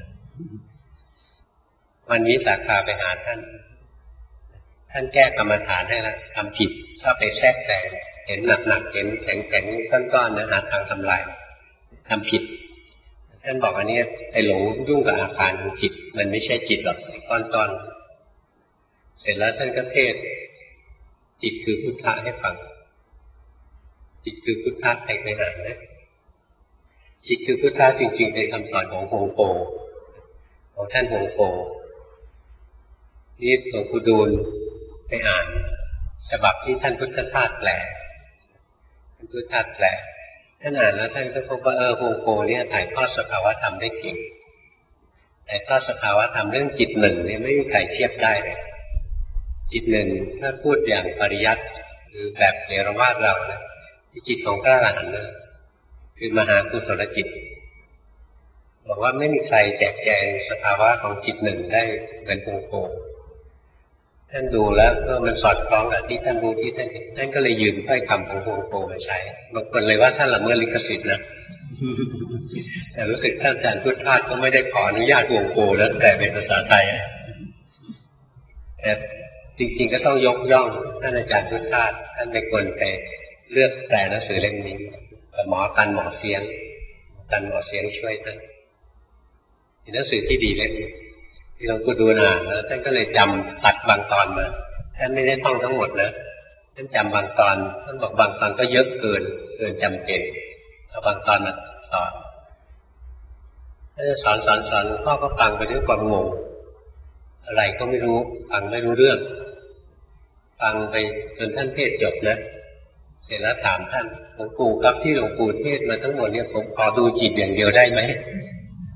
Speaker 2: วันวิสาขะไปหาท่านท่านแก้กรรมฐานให้แล้วทำผิดชอบไปแทรกแซงเห็นหนักๆเห็นแข็งๆก้อนๆนะหาทางทำลายทำผิดท่านบอกอันนี้ไอ้หลงยุ่งกับอาการของจิตมันไม่ใช่จิตหรอกก้อนๆเสร็จแล้วท่านก็เทศจิตคือพุทธะให้ฟังจิตคือพุทธะใครไปหานะจิตคือพุทธะจริงๆเป็นคำสอนของโฮงโปของท่านโฮงโปนี่หลวงปู่ดูลไปอ่านฉบับที่ท่านพุทธทาสแปลท่านพุทธทาสแปลท่านอ่านแล้วท่านก็พบว่าเออโฮงโปเนี่ยถ่ายทอดสภาวะธรรมได้เก่งถ่ายทอดสภาวะธรรมเรื่องจิตหนึ่งเนี่ยไม่มีใครเทียบได้เลยจิตหนึ่งถ้าพูดอย่างปริยัติหรือแบบเถรวาทเราเนี่ยที่จิตของพระอรหันต์นะคือมหากุศลจิตบอกว่าไม่มีใครแจกแจงสภาวะของจิตหนึ่งได้เหมือนโฮงโปท่านดูแล้วก็มันสอดคล้องกับที่ท่านรู้ที่ท่านเห็นท่านก็เลยยืมถ้อยคำของโฮงโปมาใช้บางคนเลยว่าท่านละเมิดลิขสิทธิ์นะแต่รู้สึกท่านอาจารย์พุทธทาสก็ไม่ได้ขออนุญาตโฮงโปแล้วแต่เป็นภาษาไทยแต่จริงๆก็ต้องยกย่องท่านอาจารย์พุทธทาสท่านเป็นคนไปเลือกแปลหนังสือเล่มนี้หมอกันหมอเสียงกันหมอเสียงช่วยท่านเป็นหนังสือที่ดีเล่มนี้ที่หลวงปู่ดูลอ่านแล้วท่านก็เลยจำตัดบางตอนมาท่านไม่ได้ท่องทั้งหมดนะท่านจำบางตอนท่านบอกบางตอนก็เยอะเกินเกินจำเป็นเอาบางตอนมาสอนท่านจะสอนสอนสอนพ่อก็ฟังไปด้วยความงงอะไรก็ไม่รู้ฟังไม่รู้เรื่องฟังไปจนท่านเทศจบนะเสร็จแล้วถามท่านหลวงปู่ครับที่หลวงปู่เทศมาทั้งหมดเนี่ยผมขอดูจิตอย่างเดียวได้ไหม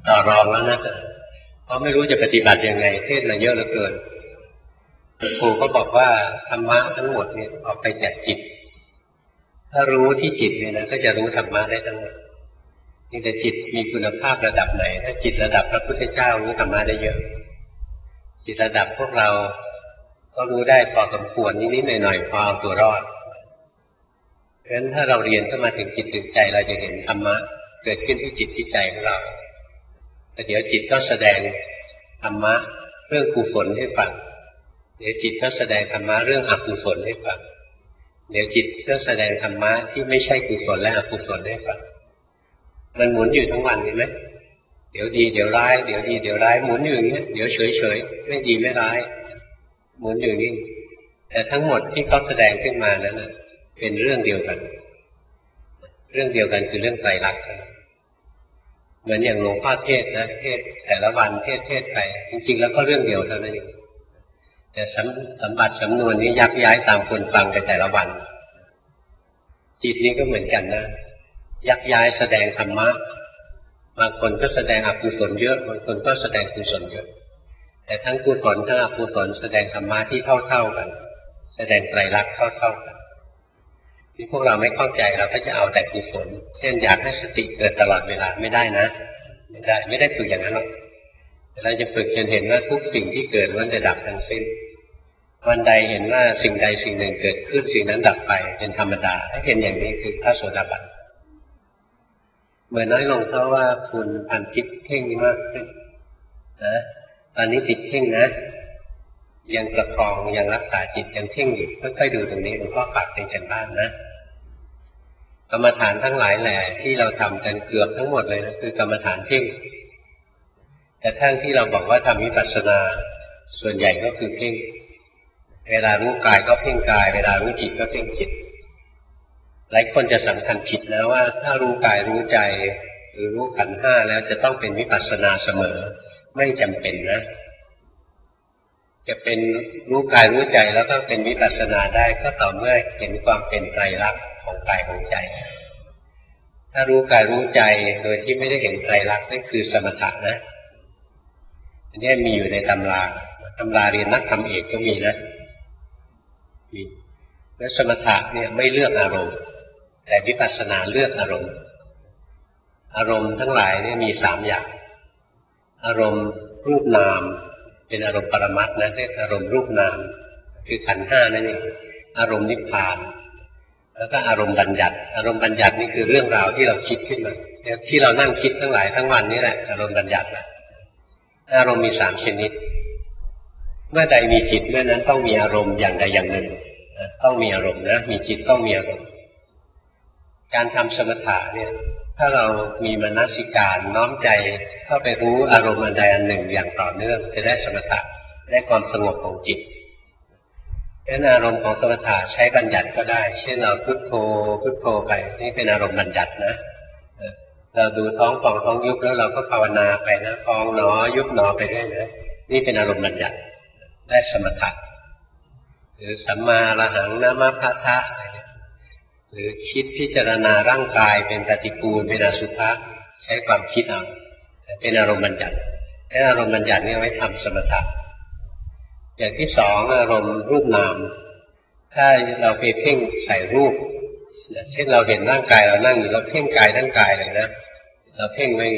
Speaker 2: ต่อรองแล้วนะเพราะไม่รู้จะปฏิบัติยังไงเทศมาเยอะเหลือเกินครูก็บอกว่าธรรมะทั้งหมดเนี่ยออกไปจากจิตถ้ารู้ที่จิตเนี่ยนะก็จะรู้ธรรมะได้ทั้งหมดนี่แต่จิตมีคุณภาพระดับไหนถ้าจิตระดับพระพุทธเจ้ารู้ธรรมะได้เยอะจิตระดับพวกเราก็รู้ได้พอสมควรนิดๆหน่อยๆพอเอาตัวรอดเพราะฉะนั้นถ้าเราเรียนเข้ามาถึงจิตถึงใจเราจะเห็นธรรมะเกิดขึ้นที่จิตที่ใจของเราแต่เดี๋ยวจิตก็แสดงธรรมะเรื่องกุศลให้ฟังเดี๋ยวจิตก็แสดงธรรมะเรื่องอกุศลให้ฟังเดี๋ยวจิตก็แสดงธรรมะที่ไม่ใช่กุศลและอกุศลให้ฟังมันหมุนอยู่ทั้งวันเห็นไหมเดี๋ยวดีเดี๋ยวร้ายเดี๋ยวดีเดี๋ยวร้ายหมุนอยู่อย่างนี้เดี๋ยวเฉยเฉยไม่ดีไม่ร้ายหมุนอยู่นี่แต่ทั้งหมดที่เขาแสดงขึ้นมานั้นเป็นเรื่องเดียวกันเรื่องเดียวกันคือเรื่องไตรลักษณ์เหมือนอย่างหลวงพ่อเทศนะเทศแต่ละวันเทศเทศไปจริงๆแล้วก็เรื่องเดียวเท่านั้นเองแต่สัมบัติสำนวนนี้ยักย้ายตามคนฟังกันแต่ละวันจิตนี้ก็เหมือนกันนะยักย้ายแสดงธรรมะบางคนก็แสดงอกุศลเยอะบางคนก็แสดงกุศลเยอะแต่ทั้งกุศลทั้งอกุศลแสดงธรรมะที่เท่าๆกันแสดงไตรลักษณ์เท่าๆกันที่พวกเราไม่เข้าใจเราก็จะเอาแต่กุศลเช่นอยากให้สติเกิดตลอดเวลาไม่ได้นะไม่ได้ไม่ได้ฝึกอย่างนั้นหรอกเราจะฝึกจนเห็นว่าทุกสิ่งที่เกิดล้วนจะดับทั้งสิ้นวันใดเห็นว่าสิ่งใดสิ่งหนึ่งเกิดขึ้นสิ่งนั้นดับไปเป็นธรรมดาถ้าเห็นอย่างนี้คือพระโสดาบันเมื่อน้อยลงเพราะว่าคุณพันทิพย์เพ่งมากขึ้นนะตอนนี้ติดเพ่งนะยังประคองยังรักษาจิตยังเพ่งอยู่ค่อยๆดูตรงนี้หลวงพ่อฝากเป็นกันบ้างนะกรรมฐานทั้งหลายแหล่ที่เราทำกันเกือบทั้งหมดเลยนะคือกรรมฐานเพ่งแต่ทั้งที่เราบอกว่าทำวิปัสสนาส่วนใหญ่ก็คือเพ่งเวลารู้กายก็เพ่งกายเวลารู้จิตก็เพ่งจิตหลายคนจะสำคัญผิดนะว่าถ้ารู้กายรู้ใจหรือรู้ขันธ์ห้าแล้วจะต้องเป็นวิปัสสนาเสมอไม่จำเป็นนะจะเป็นรู้กายรู้ใจแล้วก็เป็นวิปัสสนาได้ก็ต่อเมื่อเห็นความเป็นไตรลักษณ์ของกายของใจถ้ารู้กายรู้ใจโดยที่ไม่ได้เห็นไตรลักษณ์นั่นคือสมถะนะอันนี้มีอยู่ในตำราตำราเรียนนักธรรมเอกก็มีนะมีและสมถะเนี่ยไม่เลือกอารมณ์แต่วิปัสสนาเลือกอารมณ์อารมณ์ทั้งหลายเนี่ยมีสามอย่างอารมณ์รูปนามเป็นอารมณ์ปรมัตถ์นะเรียกอารมณ์รูปนามคือขันธ์ห้านั่นเองอารมณ์นิพพานแล้วก็อารมณ์บัญญัติอารมณ์บัญญัตินี่คือเรื่องราวที่เราคิดขึ้นมาที่เรานั่งคิดทั้งหลายทั้งวันนี่แหละอารมณ์บัญญัตินะอารมณ์มีสามชนิดเมื่อใดมีจิตเมื่อนั้นต้องมีอารมณ์อย่างใดอย่างหนึ่งต้องมีอารมณ์นะมีจิตต้องมีอารมณ์การทำสมถะเนี่ยถ้าเรามีมนสิการน้อมใจเข้าไปรู้อารมณ์อันใดอันหนึ่งอย่างต่อเนื่องจะได้สมถะได้ความสงบของจิตเพราะฉะนั้นอารมณ์ของสมถะใช้บัญญัติก็ได้เช่นเราพุทโธพุทโธไปนี่เป็นอารมณ์บัญญัตินะเราดูท้องฟองท้องยุบแล้วเราก็ภาวนาไปนะฟองหนอยุบหนอไปเรื่อยนะนี่เป็นอารมณ์บัญญัติได้สมถะหรือสัมมาอรหังนะมะพะทะหรือคิดพิจารณาร่างกายเป็นปฏิกูลเป็นอสุภะใช้ความคิดเอาเป็นอารมณ์บัญญัติให้อารมณ์บัญญัตินี้ไว้ทำสมถะอย่างที่สองอารมณ์รูปนามถ้าเราไปเพ่งใส่รูปเช่นเราเห็นร่างกายเรานั่งอยู่เราเพ่งกายทั้งกายเลยนะเราเพ่งไว้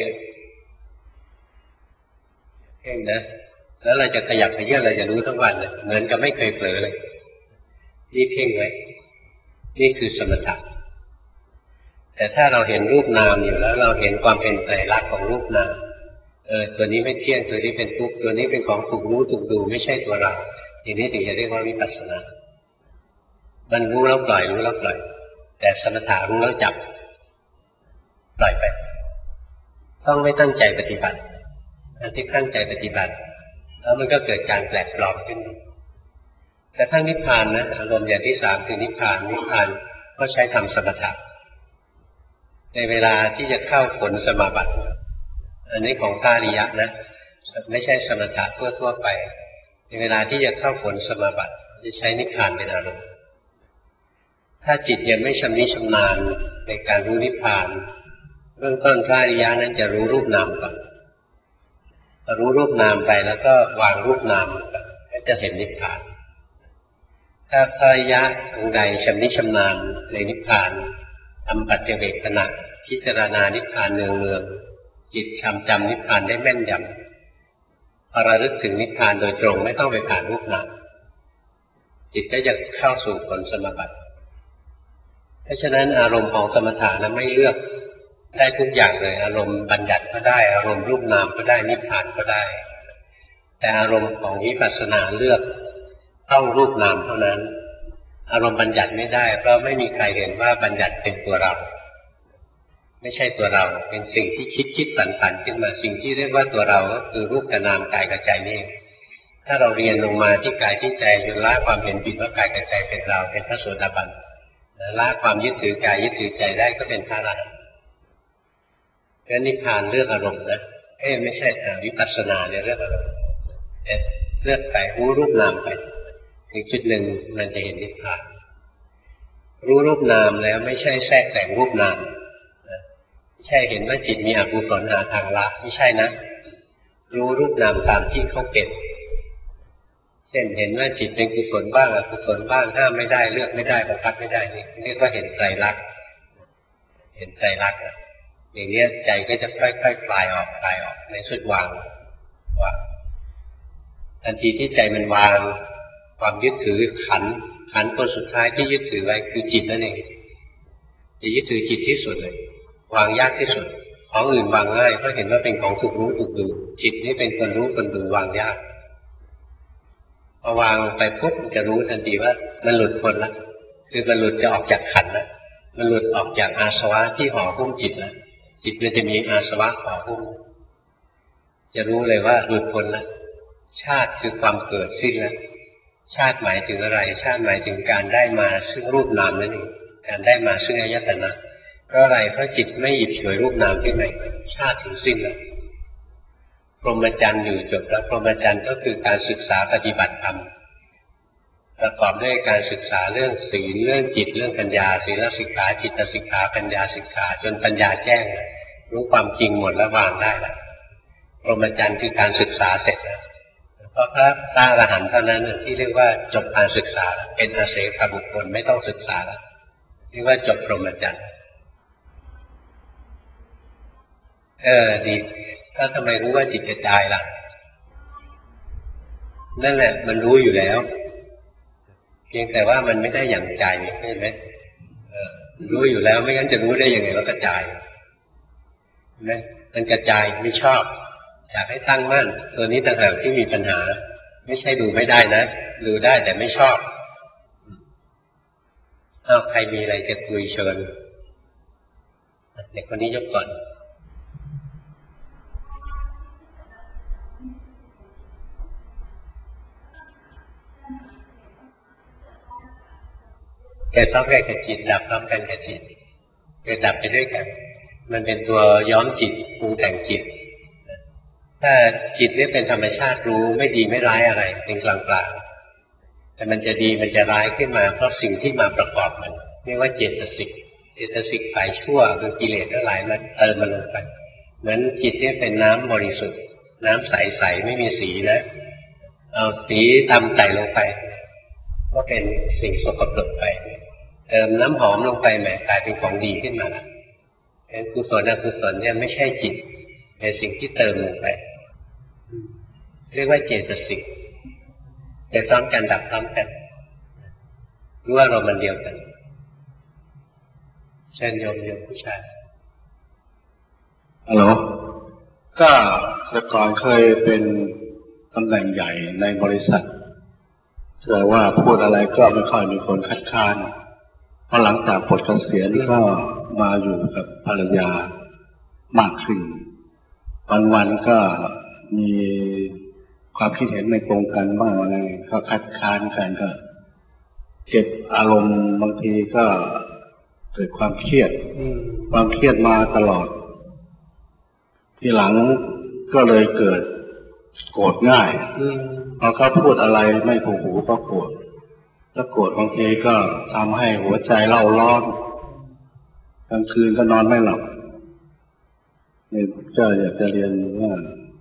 Speaker 2: เพ่งนะแล้วเราจะขยับขยื่นเราจะรู้ทั้งวันเลยเหมือนกับไม่เคยเผลอเลยนี่เพ่งไว้นี่คือสมถะแต่ถ้าเราเห็นรูปนามอยู่แล้วเราเห็นความเป็นไตรลักษณ์ของรูปนามเออตัวนี้ไม่เที่ยงตัวนี้เป็นทุกข์ตัวนี้เป็นของถูกรู้ถูกดูไม่ใช่ตัวเราทีนี้ถึงจะเรียกว่าวิปัสสนามันรู้แล้วปล่อยรู้แล้วปล่อยแต่สมถะรู้แล้วจับปล่อยไปต้องไม่ตั้งใจปฏิบัติอันที่ตั้งใจปฏิบัติแล้วมันก็เกิดการแปลกปลอมขึ้นแต่ถ้านิพพานนะอารมณ์อย่างที่สามคือนิพพานนิพพานก็ใช้ทำสมถะในเวลาที่จะเข้าผลสมาบัติอันนี้ของพระอริยะนะไม่ใช่สมถะทั่วๆไปในเวลาที่จะเข้าผลสมาบัติจะใช้นิพพานเป็นอารมณ์ถ้าจิตยังไม่ชำนิชำนาญในการรู้นิพพานเบื้องต้นพระอริยะนั้นจะรู้รูปนามก่อนรู้รูปนามไปแล้วก็วางรูปนามก็จะเห็นนิพพานถ้าพระยะองค์ใดชำนิชำนาญในนิพพานทำปัจเจเวกขณะพิจารณานิพพานเนืองๆจิตจำจำนิพพานได้แม่นยำพอระลึกถึงนิพพานโดยตรงไม่ต้องไปผ่านรูปนามจิตก็จะเข้าสู่ผลสมาบัติเพราะฉะนั้นอารมณ์ของสมถะนั้นไม่เลือกได้ทุกอย่างเลยอารมณ์บัญญัติก็ได้อารมณ์รูปนามก็ได้นิพพานก็ได้แต่อารมณ์ของวิปัสสนาเลือกต้องรูปนามเท่านั้นอารมณ์บัญญัติไม่ได้เพราะไม่มีใครเห็นว่าบัญญัติเป็นตัวเราไม่ใช่ตัวเราเป็นสิ่งที่คิดคิดสั่นๆขึ้นมาสิ่งที่เรียกว่าตัวเราก็คือรูปกับนามกายกับใจนี่ถ้าเราเรียนลงมาที่กายที่ใจจนละความเห็นผิดว่ากายกับใจเป็นเราเป็นพระโสดาบันละความยึดถือกายยึดถือใจได้ก็เป็นพระอรหันต์เพราะนิพพานเลือกอารมณ์นะเอ้ไม่ใช่วิปัสสนาเนี่ยเลือกอารมณ์เลือกไปรู้รูปนามไปถึงจุดหนึ่งมันจะเห็นนิพพานรู้รูปนามแล้วไม่ใช่แทรกแต่งรูปนามไม่ใช่เห็นว่าจิตมีอกุศลหาทางละไม่ใช่นะรู้รูปนามตามที่เขาเป็นเช่นเห็นว่าจิตเป็นกุศลบ้างอกุศลบ้างห้ามไม่ได้เลือกไม่ได้บังคับไม่ได้นี่เรียกว่าเห็นไตรลักษณ์เห็นไตรลักษณ์อย่างนี้ใจก็จะค่อยๆคลายออกคลายออกในสุดวางว่าทันทีที่ใจมันวางความยึดถือขันธ์ขันธ์ตัวสุดท้ายที่ยึดถือไว้คือจิตนั่นเองจะยึดถือจิตที่สุดเลยวางยากที่สุดของอื่นวางง่ายเพราะเห็นว่าเป็นของถูกรู้ถูกดูจิตนี่เป็นคนรู้คนดูวางยากพอวางไปปุ๊บจะรู้ทันทีว่ามันหลุดพ้นแล้วคือมันหลุดจะออกจากขันธ์แล้วมันหลุดออกจากอาสวะที่ห่อหุ้มจิตแล้วจิตมันจะมีอาสวะห่อหุ้มจะรู้เลยว่าหลุดพ้นแล้วชาติคือความเกิดสิ้นแล้วชาติหมายถึงอะไรชาติหมายถึงการได้มาซึ่งรูปนามนั่นเองการได้มาซึ่งอายตนะเพราะอะไรเพราะจิตไม่หยิบฉวยรูปนามที่ไหนชาติถึงสิ้นแล้วพรหมจรรย์อยู่จบแล้วพรหมจรรย์ก็คือการศึกษาปฏิบัติธรรมประกอบด้วยการศึกษาเรื่องศีลเรื่องจิตเรื่องปัญญาศีลสิกขาจิตสิกขาปัญญาสิกขาจนปัญญาแจ้งรู้ความจริงหมดแล้ววางได้แล้วพรหมจรรย์คือการศึกษาเสร็จแล้วเพราะพระอรหันต์เท่านั้นที่เรียกว่าจบการศึกษาเป็นอาเสขบุคคลไม่ต้องศึกษาแล้วเรียกว่าจบพรหมจรรย์เออดีถ้าทำไมรู้ว่าจิตกระจายล่ะนั่นแหละมันรู้อยู่แล้วเพียงแต่ว่ามันไม่ได้อย่างใจใช่ไหมเออรู้อยู่แล้วไม่งั้นจะรู้ได้ยังไงว่ากระจายนะมันกระจายไม่ชอบอยากให้ตั้งมั่นตัวนี้ต่างหากที่มีปัญหาไม่ใช่ดูไม่ได้นะดูได้แต่ไม่ชอบอ้าวใครมีอะไรจะคุยเชิญเด็กคนนี้ยกก่อนเกิดพร้อมกันกับจิตดับพร้อมกันกับจิตเกิดดับไปด้วยกันมันเป็นตัวย้อมจิตปรุงแต่งจิตถ้าจิตนี่เป็นธรรมชาติรู้ไม่ดีไม่ร้ายอะไรเป็นกลางๆแต่มันจะดีมันจะร้ายขึ้นมาเพราะสิ่งที่มาประกอบมันเรียกว่าเจตสิกเจตสิกฝ่ายชั่วคือกิเลสทั้งหลายมันเติมมันลงไปเหมือนจิตนี่เป็นน้ำบริสุทธิ์น้ำใสๆไม่มีสีนะเอาสีดำใส่ลงไปก็เป็นสิ่งสกปรกไปเติมน้ำหอมลงไปแหมกลายเป็นของดีขึ้นมาเป็นกุศลอกุศลเนี่ยไม่ใช่จิตเป็นสิ่งที่เติมลงไปเรียกว่าเจตสิกจะพร้อมกันดับพร้อมกันรู้ว่าเรามันเดียวกันเช่นโยมโยมผู้ชาย
Speaker 5: ฮัลโหลก็แต่ก่อนเคยเป็นตำแหน่งใหญ่ในบริษัทแต่ว่าพูดอะไรก็ไม่ค่อยมีคนคัดค้านพอหลังจากปลดเกษียณก็มาอยู่กับภรรยามากขึ้นวันๆก็มีความคิดเห็นไม่ตรงกันบ้างอะไรก็คัดค้านกันก็เก็บอารมณ์บางทีก็เกิดความเครียดความเครียดมาตลอดทีหลังก็เลยเกิดโกรธง่ายพอเขาพูดอะไรไม่ถูกหูก็โกรธแล้วโกรธบางทีก็ทำให้หัวใจเล่าร้อนกลางคืนก็นอนไม่หลับนี่ก็อยากจะเรียนว่า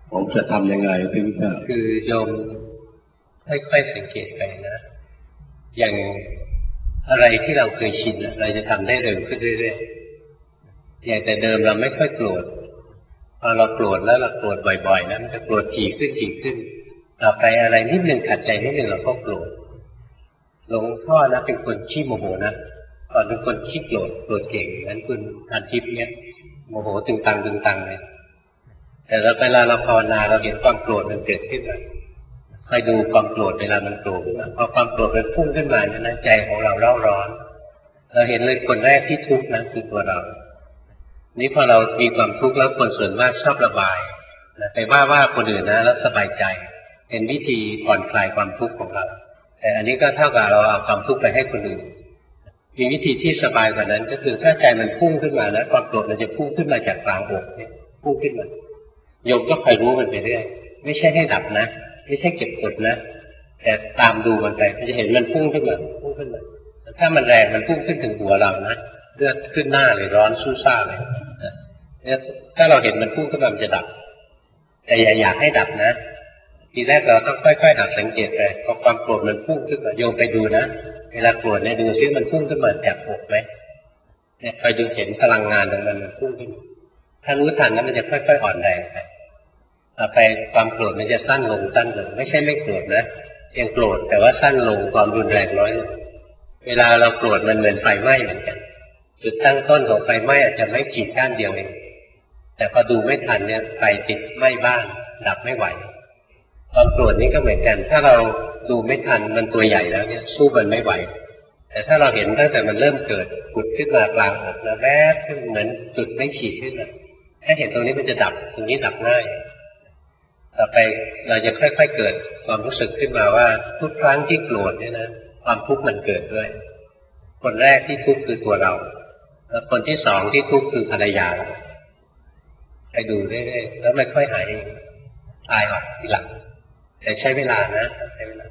Speaker 5: ผมจะทำยังไงถึงจะ
Speaker 2: คือโยมค่อยๆสังเกตไปนะอย่างอะไรที่เราเคยชินเราจะทำได้เร็วขึ้นเรื่อยๆอย่างแต่เดิมเราไม่ค่อยโกรธพอเราโกรธแล้วเราโกรธบ่อยๆนะมันจะโกรธถี่ขึ้นถี่ขึ้นต่อไปอะไรนิดหนึ่งขัดใจนิดหนึ่งเราก็โกรธหลวงพ่อนะเป็นคนขี้โมโหนะตอนเป็นคนขี้โกรธโกรธเก่งงั้นคุณทานทิพย์เนี่ยโมโหตึงตังตึงตังเลยแต่เราเวลาเราภาวนาเราเห็นความโกรธมันเกิดขึ้นมาคอยดูความโกรธเวลามันโกรธพอความโกรธมันพุ่งขึ้นมาเนี่ยใจของเราเร่าร้อนเราเห็นเลยคนแรกที่ทุกข์นะคือตัวเรานี่พอเรามีความทุกข์แล้วคนส่วนมากชอบระบายนะไปว่าว่าคนอื่นนะแล้วสบายใจเป็นวิธีผ่อนคลายความทุกข์ของเราแต่อันนี้ก็เท่ากับเราเอาความทุกข์ไปให้คนอื่นมีวิธีที่สบายกว่านั้นก็คือถ้าใจมันพุ่งขึ้นมานะความโกรธมันจะพุ่งขึ้นมาจากกลางอกเนี่ยพุ่งขึ้นมาโยมก็คอยรู้มันไปเรื่อยไม่ใช่ให้ดับนะไม่ใช่เก็บกดนะแต่ตามดูมันไปจะเห็นมันพุ่งขึ้นมาพุ่งขึ้นมาถ้ามันแรงมันพุ่งขึ้นถึงหัวเรานะเลือดขึ้นหน้าเลยร้อนสู้ซ่าเลยเนี่ยถ้าเราเห็นมันพุ่งขึ้นมามันจะดับแต่อย่าอยากให้ดับนะทีแรกเราต้องค่อยๆหัดสังเกตไปพอความโกรธมันพุ่งขึ้นมาโยมไปดูนะเวลาโกรธเนี่ยดูซิมันพุ่งขึ้นมาจากอกไหมเนี่ยคอยดูเห็นพลังงานตรงนั้นมันพุ่งขึ้นถ้ารู้ทันแล้วมันจะค่อยๆอ่อนแรงไปต่อไปความโกรธมันจะสั้นลงสั้นลงไม่ใช่ไม่โกรธนะยังโกรธแต่ว่าสั้นลงความรุนแรงน้อยลงเวลาเราโกรธมันเหมือนไฟไหม้เหมือนกันจุดตั้งต้นของไฟไหม้อาจจะไม่ขีดก้านเดียวเองแต่พอดูไม่ทันเนี่ยไฟติดไหม้บ้านดับไม่ไหวความโกรธนี้ก็เหมือนกันถ้าเราดูไม่ทันมันตัวใหญ่แล้วเนี่ยสู้มันไม่ไหวแต่ถ้าเราเห็นตั้งแต่มันเริ่มเกิดปุดขึ้นมากลางอกแล้วแวบขึ้นเหมือนจุดไม่ขีดขึ้นนะถ้าเห็นตรงนี้มันจะดับตรงนี้ดับง่ายต่อไปเราจะค่อยๆเกิดความรู้สึกขึ้นมาว่าทุกครั้งที่โกรธเนี่ยนะความทุกข์มันเกิดด้วยคนแรกที่ทุกข์คือตัวเราแล้วคนที่สองที่ทุกข์คือภรรยาไปดูเรื่อยๆแล้วไม่ค่อยหายตายออกทีหลังแต่ใช้เวลานะใช้เวลา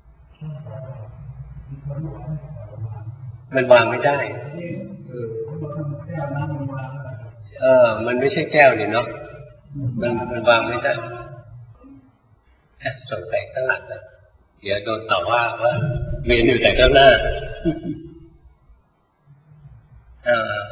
Speaker 2: มันวางไม่ได้เออมันไม่ใช่แก้วนี่เนาะมันมันวางไม่ได้ส่งไปข้างหลังนะเดี๋ยวโดนต่อว่าว่าเวียนอยู่แต่ข้างหน้าอ่า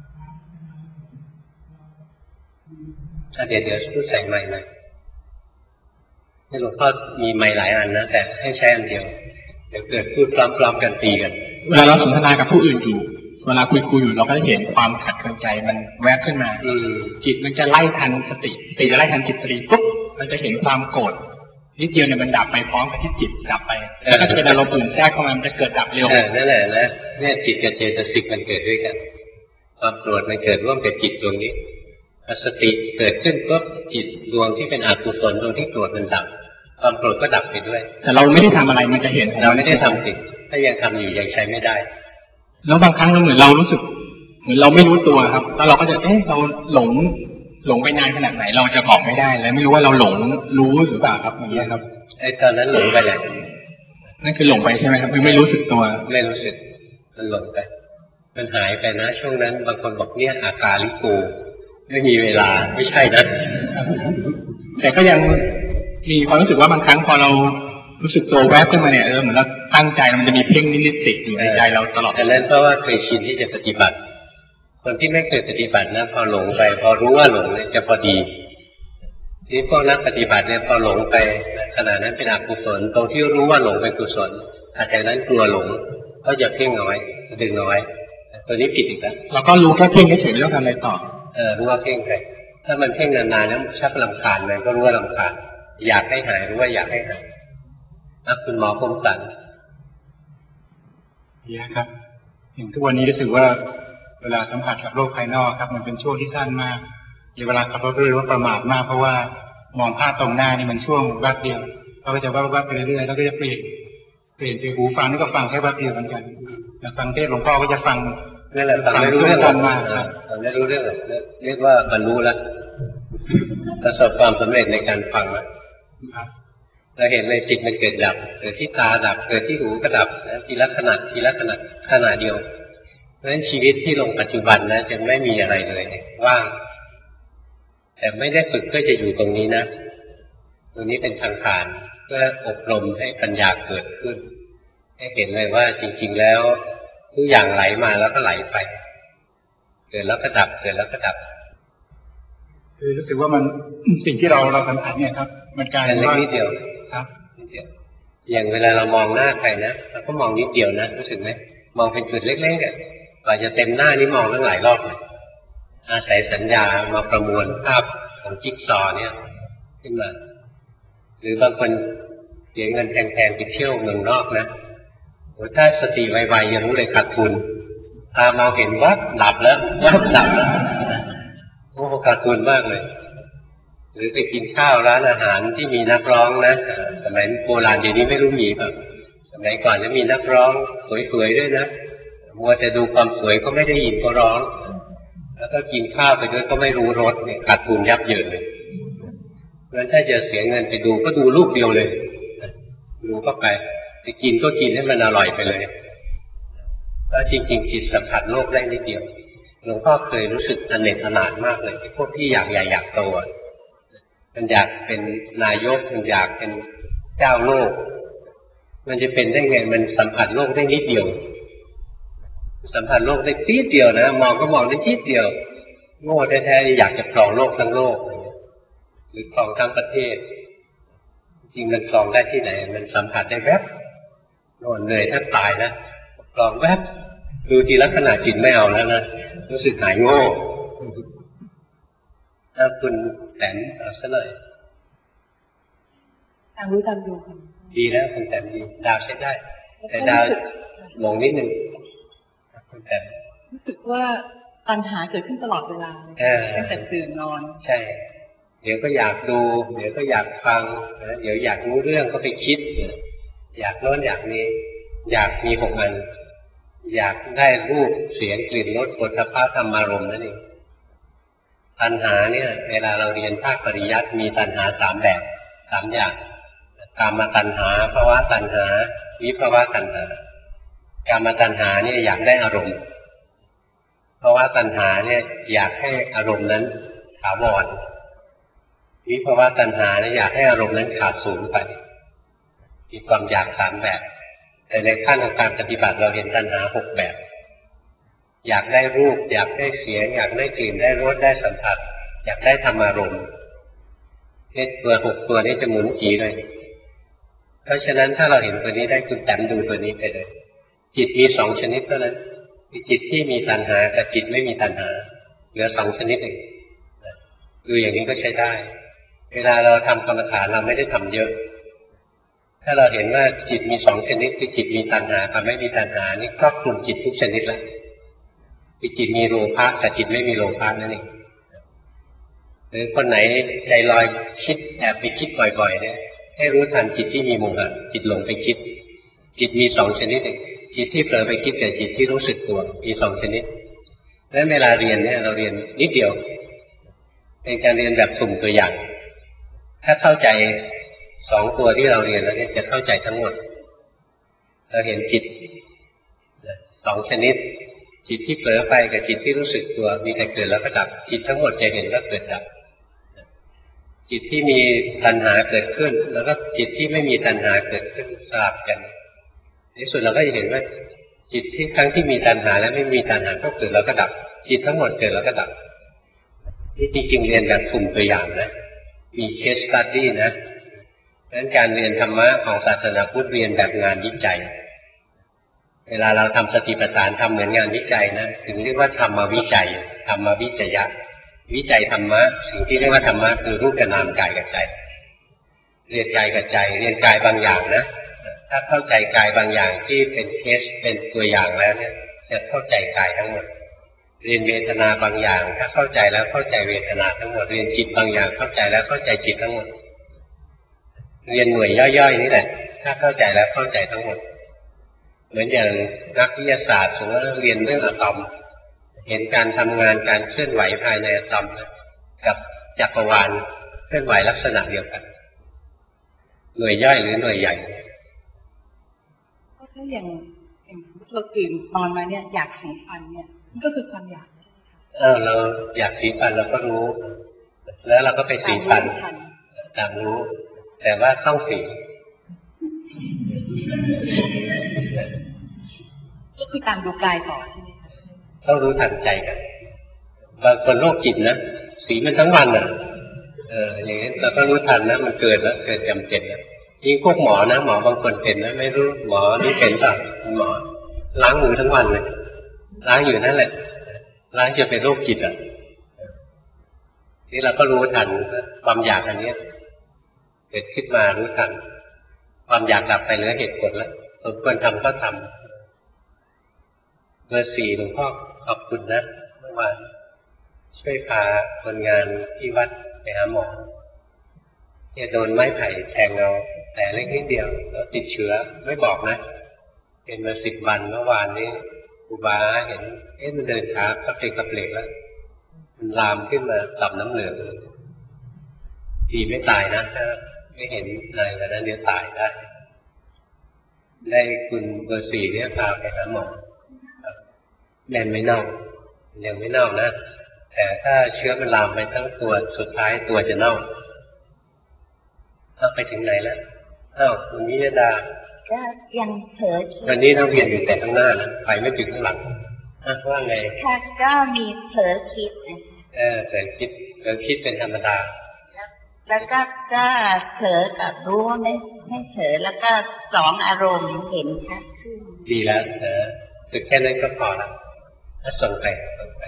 Speaker 2: เดี๋ยวเดี๋ยวพูดใส่ไมค์นะให้หลวงพ่อมีไมค์หลายอันนะแต่ให้ใช้อันเดียวเดี๋ยวเกิดพูดพร้อมๆกันตีกัน
Speaker 6: เวลาเราสนทนากับผู้อื่นอยู่เวลาคุยคุยอยู่เราก็จะเห็นความขัดเคืองใจมันแวบขึ้นมาจิตมันจะไล่ทันสติสติจะไล่ทันจิตสติปุ๊บมันจะเห็นความโกรธนิดเดียวเนี่ยมันดับไปพร้อมกับที่จิตดับไปแล้วก็จะเป็นอารมณ์อื่นแทรกเข้ามามันจะเกิดดับเร็ว
Speaker 2: นั่นแหละนะเนี่ยจิตกับเจตสิกมันเกิดด้วยกันความโกรธมันเกิดร่วมกับจิตดวงนี้สติเกิดขึ้นปุ๊บจิตดวงที่เป็นอกุศลดวงที่โกรธมันดับความโกรธก็ดับไปด้วย
Speaker 6: แต่เราไม่ได้ทำอะไรมันจะเห็น
Speaker 2: เราไม่ได้ทำผิดถ้ายังทำอยู่ยังใช้ไม่ได้
Speaker 6: แล้วบางครั้งเราเหมือนเรารู้สึกเหมือนเราไม่รู้ตัวครับแล้วเราก็จะเอ๊ะเราหลงหลงไปนานขนาดไหนเราจะบอกไม่ได้แล้วไม่รู้ว่าเราหลงรู้หรือเปล่าครับอย่างเงี้ยครับ
Speaker 2: ไอ้ตอนนั้นหลงไปแหละ
Speaker 6: นั่นคือหลงไปใช่ไหมครับไม่รู้สึกตัว
Speaker 2: ไม่รู้สึกมันหลงไปมันหายไปนะช่วงนั้นบางคนบอกเนี่ยอาการลิโกไม่มีเวลาไม่ใช่นะ
Speaker 6: แต่ก็ยังมีความรู้สึกว่าบางครั้งพอเรารู้สึกตัวแวบขึ้นมาเนี่ยเออเหมือนเราตั้งใจมันจะมีเพ่งนิดๆติดอยู่ในใจเราตลอด
Speaker 2: แต่นั้นเพราะว่าเคยชินที่จะปฏิบัติคนที่ไม่เคยปฏิบัตินะพอหลงไปพอรู้ว่าหลงเนี่ยจะพอดีที่พวกนักปฏิบัติเนี่ยพอหลงไปขณะนั้นเป็นอกุศลตรงที่รู้ว่าหลงเป็นกุศลอาจจะนั้นกลัวหลงก็อย่าเพ่งเอาไว้ดึงเอาไว้ตัวนี้ผิดอีกแล้ว
Speaker 6: เราก็รู้แค่เพ่งเฉยๆไม่ต้องทำอะไรต่อ
Speaker 2: เออรู้ว่าเพ่งไปถ้ามันเพ่งนานๆแล้วชักรำคาญมันก็รู้ว่ารำคาญอยากให้หายรู้ว่าอยากให้หายนะคุณหมอคมสัน
Speaker 6: เยอะครับถึงทุกวันนี้รู้สึกว่าเวลาสัมผัสกับโลกภายนอกครับมันเป็นช่วงที่สั้นมากเวลาขับรถเรือว่าประมาทมากเพราะว่ามองภาพตรงหน้านี่มันช่วงแวบเดียวเราก็จะวับวับไปเรื่อยๆแล้วก็จะเปลี่ยนเปลี่ยนไปหูฟังนี่ก็ฟังแค่แวบเดียวเหมือนกันแต่ฟังเทศหลวงพ่อก็จะฟัง
Speaker 2: นี่แหละฟังไม่รู้เรื่องมากฟังไม่รู้เรื่องเรียกว่าบรรลุแล้วประสบความสำเร็จในการฟังแล้วเราเห็นในจิตมันเกิดดับเกิดที่ตาดับเกิดที่หูก็ดับนะทีละขณะทีละขณะขณะเดียวเพราะฉะนั้นชีวิตที่ลงปัจจุบันนะจะไม่มีอะไรเลยว่างแต่ไม่ได้ฝึกเพื่อจะอยู่ตรงนี้นะตัวนี้เป็นทางผ่านเพื่ออบรมให้ปัญญาเกิดขึ้นให้เห็นเลยว่าจริงๆแล้วทุกอย่างไหลมาแล้วก็ไหลไปเกิดแล้วก็ดับเกิดแล้วก็ดับ
Speaker 6: คือรู้สึกว่ามัน สิ่งที่เราเราสัมผัสเนี่ยครับมันกลายเป็น
Speaker 2: นิดเดียว
Speaker 6: ครับ
Speaker 2: นิดเดียวอย่างเวลาเรามองหน้าใครนะเราก็มองนิดเดียวนะรู้สึกไหมมองเป็นจุดเล็กๆอ่ะกว่าจะเต็มหน้านี่มองตั้งหลายรอบเลยอาศัยสัญญามาประมวลภาพของจิ๊กซอว์เนี่ยขึ้นมาหรือบางคนเสียเงินแพงๆไปเที่ยวเมืองนอกนะโอ้ถ้าสติไวๆยังรู้เลยขาดทุนตามองเห็นวัดดับแล้ววัดดับแล้วโอ้ขาดทุนมากเลยหรือไปกินข้าวร้านอาหารที่มีนักร้องนะสมัยโบราณเดี๋ยวนี้ไม่รู้มีป่ะสมัยก่อนจะมีนักร้องสวยๆด้วยนะมัวแต่ดูความสวยก็ไม่ได้ยินเขาร้องแล้วก็กินข้าวไปด้วยก็ไม่รู้รสเนี่ยขาดทุนยับเยินเลยเพราะฉะนั้นถ้าจะเสียเงินไปดูก็ดูรูปเดียวเลยดูเข้าไปไปกินก็กินให้มันอร่อยไปเลยแล้วจริงๆจิตสัมผัสโลกได้นิดเดียวหลวงพ่อเคยรู้สึกอเนกอนาถมากเลยพวกที่อยากใหญ่อยากโตมันอยากเป็นนายกมันอยากเป็นเจ้าโลกมันจะเป็นได้ไงมันสัมผัสโลกได้นิดเดียวสัมผัสโลกได้นิดเดียวนะมองก็มองได้นิดเดียวโง่แท้ๆอยากจะครองโลกทั้งโลกหรือครองทั้งประเทศจริงมันครองได้ที่ไหนมันสัมผัสได้แวบโน่นเหนื่อยแทบตายนะครองแวบดูทีลักษณะจิตไม่เอาแล้วนะรู้สึกหายโง่ถ้าคุณแตนเอาซะหน่อย
Speaker 3: ตามรู้ตามดูค่ะ
Speaker 2: ดีนะคุณแตนดีดาวใช้ได้แต่ดาวหลงนิดนึงคุณแตน
Speaker 3: รู้สึกว่าปัญหาเกิดขึ้นตลอดเวลาตั้งแต่ตื่นนอน
Speaker 2: ใช่เดี๋ยวก็อยากดูเดี๋ยวก็อยากฟังเดี๋ยวอยากรู้เรื่องก็ไปคิดอยากโน้นอยากนี้อยากมีหกอันอยากได้รูปเสียงกลิ่นรสโผฏฐัพพะธรรมารมณ์นั่นเองตัณหาเนี่ยเวลาเราเรียนภาคปริยัติมีตัณหาสามแบบสามอย่างกามตัณหาภวตัณหาวิภวตัณหากามตัณหาเนี่ยอยากได้อารมณ์ภวตัณหาเนี่ยอยากให้อารมณ์นั้นถาวรวิภวตัณหาเนี่ยอยากให้อารมณ์นั้นขาดสูญไปมีความอยากสามแบบแต่ในขั้นของการปฏิบัติเราเห็นตัณหาหกแบบอยากได้รูปอยากได้เสียงอยากได้กลิ่นได้รสได้สัมผัสอยากได้ธรรมารมณ์เนี่ยตัวหกตัวนี้จะหมุนจีเลยเพราะฉะนั้นถ้าเราเห็นตัวนี้ได้คุณจำดูตัวนี้ไปเลยจิตมีสองชนิดเท่านั้นคือจิตที่มีตัณหากับจิตไม่มีตัณหาเหลือสองชนิดเองดูอย่างนี้ก็ใช้ได้เวลาเราทำกรรมฐานเราไม่ได้ทำเยอะถ้าเราเห็นว่าจิตมีสองชนิดคือจิตมีตัณหากับไม่มีตัณหานี่ครอบคลุมจิตทุกชนิดแล้วคือจิตมีโลภะแต่จิตไม่มีโลภะนั่นเองหรือคนไหนใจลอยคิดแอบไปคิดบ่อยๆเนี่ยให้รู้ทันจิตที่มีโมหะจิตหลงไปคิดจิตมีสองชนิดเองจิตที่เผลอไปคิดกับจิตที่รู้สึกตัวมีสองชนิดและเวลาเรียนเนี่ยเราเรียนนิดเดียวเป็นการเรียนแบบสุ่มตัวอย่างถ้าเข้าใจสองตัวที่เราเรียนแล้วเนี่ยจะเข้าใจทั้งหมดเราเห็นจิตสองชนิดจิตที่เผลอไปกับจิตที่รู้สึกตัวมีแต่เกิดแล้วก็ดับจิตทั้งหมดจะเห็นว่าเกิดดับจิตที่มีตัณหาเกิดขึ้นแล้วก็จิตที่ไม่มีตัณหาเกิดขึ้นสลับกันในสุดเราก็จะเห็นว่าจิตที่ครั้งที่มีตัณหาและไม่มีตัณหาก็เกิดแล้วก็ดับจิตทั้งหมดเกิดแล้วก็ดับนี่จริงๆเรียนแบบกลุ่มตัวอย่างนะมีเคสสตั๊ดดี้นะดังนั้นการเรียนธรรมะของศาสนาพุทธเรียนแบบงานวิจัยเวลาเราทำสติปัฏฐานทำเหมือนงานวิจัยนะถึงเรียกว่าธรรมวิจัยธรรมวิจยะวิจัยธรรมะสิ่งที่เรียกว่าธรรมะคือรูปกับนามกายกับใจเรียนกายกับใจเรียนกายบางอย่างนะถ้าเข้าใจกายบางอย่างที่เป็นเคสเป็นตัวอย่างแล้วเนี่ยจะเข้าใจกายทั้งหมดเรียนเวทนาบางอย่างถ้าเข้าใจแล้วเข้าใจเวทนาทั้งหมดเรียนจิตบางอย่างเข้าใจแล้วเข้าใจจิตทั้งหมดเรียนหน่วยย่อยๆนี่แหละถ้าเข้าใจแล้วเข้าใจทั้งหมดเหมือนอย่างนักวิทยาศาสตร์สมมติว่าเรียนเรื่องอะตอมเห็นการทำงานการเคลื่อนไหวภายในอะตอมกับจักรวาลเคลื่อนไหวลักษณะเดียวกันหน่วยย่อยหรือหน่วยใหญ่
Speaker 3: ก็ถ้าอย่างอย่างเราตื่นนอนมาเนี่ยอยากสีฟันเนี่ยมันก็คือความอยาก
Speaker 2: เออเราอยากสีฟันเราก็รู้แล้วเราก็ไปสีฟันตามรู้แต่ว่าต้องถึง
Speaker 3: ก็คือการดูกายก่อนใช่ไหมคะ
Speaker 2: ต้องรู้ทันใจกันบางคนโรคจิตนะสีมันทั้งวันอ่ะเอออย่างนี้เราก็รู้ทันนะมันเกิดแล้วเกิดจำเป็นนะยิ่งพวกหมอนะหมอบางคนเป็นนะไม่รู้หมอนี่เป็นป่ะหมอล้างมือทั้งวันเลยล้างอยู่นั่นแหละล้างจะเป็นโรคจิตอ่ะนี่เราก็รู้ทันความอยากอันนี้เกิดขึ้นมารู้ทันความอยากดับไปเหลือเหตุผลแล้วสมควรทำก็ทำเบอร์สี่หลวงพ่อขอบคุณนะเมื่อวานช่วยพาคนงานที่วัดไปหาหมอเนี่ยโดนไม้ไผ่แทงเอาแต่เล็กนิดเดียวแล้วติดเชื้อไม่บอกนะเป็นมาสิบวันเมื่อวานนี้ครูบาเห็นเอ๊ะมันเดินขากระเพกกระเพกแล้วมันลามขึ้นมาต่ำน้ำเหลืองดีไม่ตายนะถ้าไม่เห็นอะไรแบบนั้นเดี๋ยวตายได้ได้คุณเบอร์สี่เนี่ยพาไปหาหมอแน่นไม่เน่ายังไม่เน่านะแต่ถ้าเชื้อมันลามไปทั้งตัวสุดท้ายตัวจะเน่าเอาไปถึงไหนแล้วอ้าวคุณนิยดา
Speaker 7: ก็ยังเผลอคิด
Speaker 2: วันนี้เราเรียนอยู่แต่ข้างหน้านะไปไม่ถึงข้างหลังว่าไง
Speaker 7: ค่ะก็มีเผลอคิด
Speaker 2: เออเผลอคิดเผลอคิดเป็นธรรมดา
Speaker 7: แล้วก็ก็เผลอกับรู้ไม่ไม่เผลอแล้วก็สองอารมณ์เห็นชัดขึ้น
Speaker 2: ดีแล้วเออฝึกแค่นั้นก็พอแล้วถ้าส่งไปส่งไป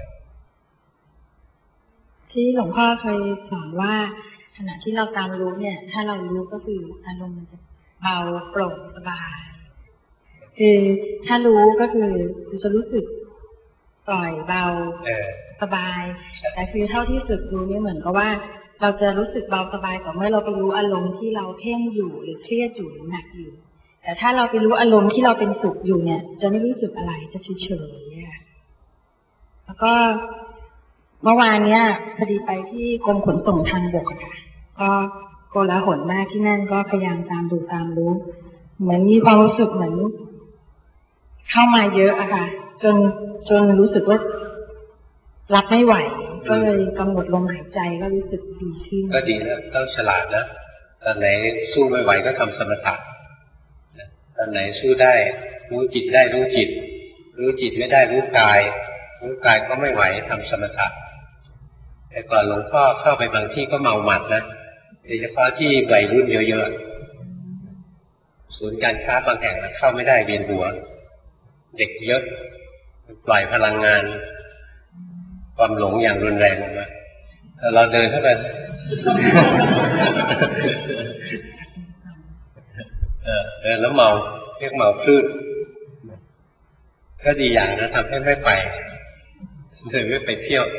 Speaker 3: ที่หลวงพ่อเคยสอนว่าขณะที่เราตามรู้เนี่ยถ้าเรารู้ก็คืออารมณ์มันจะเบาโปร่งสบายคือถ้ารู้ก็คือจะรู้สึกปล่อยเบาสบายแต่คือเท่าที่ฝึกรู้เนี่ยเหมือนกับว่าเราจะรู้สึกเบาสบายต่อเมื่อเราไปรู้อารมณ์ที่เราเพ่งอยู่หรือเครียดอยู่หรือหนักอยู่แต่ถ้าเราไปรู้อารมณ์ที่เราเป็นสุขอยู่เนี่ยจะไม่รู้สึกอะไรจะเฉยๆแล้วก็เมื่อวานเนี้ยพอดีไปที่กรมขนส่งทางบกค่ะก็โกลาหลมากที่นั่นก็พยายามตามดูตามรู้เหมือนมีความรู้สึกเหมือนเข้ามาเยอะอะค่ะจนจนรู้สึกว่ารับไม่ไหวก็เลยกำหนดลมหายใจก็รู้สึกดีขึ้น
Speaker 2: ก็ดีนะต้องฉลาดนะตอนไหนสู้ไม่ไหวก็ทำสมถะตอนไหนสู้ได้รู้จิตได้รู้จิตรู้จิตไม่ได้รู้กายรู้กายก็ไม่ไหวทำสมถะแต่ก่อนหลวงพ่อเข้าไปบางที่ก็เมาหมัดนะโดยเฉพาะที่วัยรุ่นเยอะๆศูนย์การค้าบางแห่งเข้าไม่ได้เวียนหัวเด็กเยอะปล่อยพลังงานความหลงอย่างรุนแรงออกมาเราเดินเข้าไปเออเดินแล้วเมาเรียกเมาคลื่นก็ดีอย่างนะทำให้ไม่ไปเดินไม่ไปเที่ยว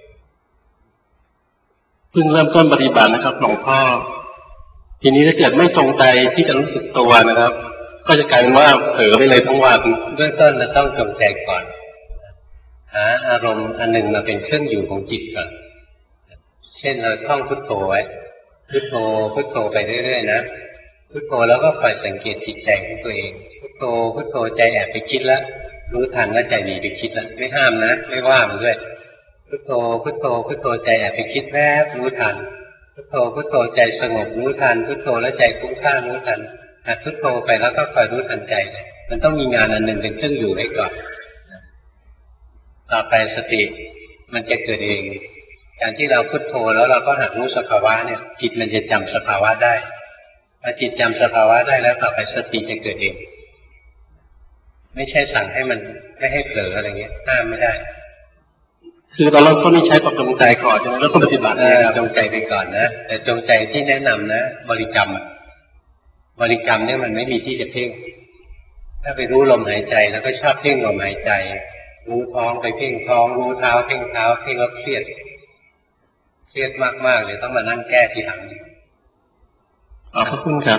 Speaker 5: เพิ่งเริ่มต้นปฏิบัตินะครับหลวงพ่อทีนี้ถ้าเกิดไม่จงใจที่จะรู้สึกตัวนะครับก็จะกลายเป็นว่าเผลอไปเลยทั้งวัน
Speaker 2: เบื้องต้นเราต้องจงใจก่อนหาอารมณ์อันหนึ่งมาเป็นเครื่องอยู่ของจิตก่อนเช่นเราท่องพุทโธไว้พุทโธพุทโธไปเรื่อยๆนะพุทโธแล้วก็คอยสังเกตจิตใจของตัวเองพุทโธพุทโธใจแอบไปคิดแล้วรู้ทันว่าใจหนีไปคิดแล้วไม่ห้ามนะไม่ว่ามันด้วยพุทโธพุทโธพุทโธใจแอบไปคิดแวบรู้ทันพุทโธพุทโธใจสงบรู้ทันพุทโธแล้วใจฟุ้งซ่านรู้ทันหัดพุทโธไปแล้วก็คอยรู้ทันใจมันต้องมีงานอันหนึ่งเป็นเครื่องอยู่ให้ก่อนต่อไปสติมันจะเกิดเองการที่เราพุทโธแล้วเราก็หัดรู้สภาวะเนี่ยจิตมันจะจำสภาวะได้พอจิตจำสภาวะได้แล้วต่อไปสติจะเกิดเองไม่ใช่สั่งให้มันไม่ให้เผลออะไรเงี้ยห้ามไม่ได้
Speaker 5: คือตอนเราก็ไม่ใช้ความจงใจก่อนแล้วก็ปฏิบัติ
Speaker 2: จงใจไปก่อนนะแต่จงใจที่แนะนำนะบริกรรมบริกรรมเนี่ยมันไม่มีที่จะเพ่งถ้าไปรู้ลมหายใจแล้วก็ชอบเพ่งลมหายใจรู้ท้องไปเพ่งท้องรู้เท้าเพ่งเท้าเพ่งแล้วเครียดเครียดมากๆเลยต้องมานั่งแก้ทีหลัง
Speaker 5: ขอบคุณครับ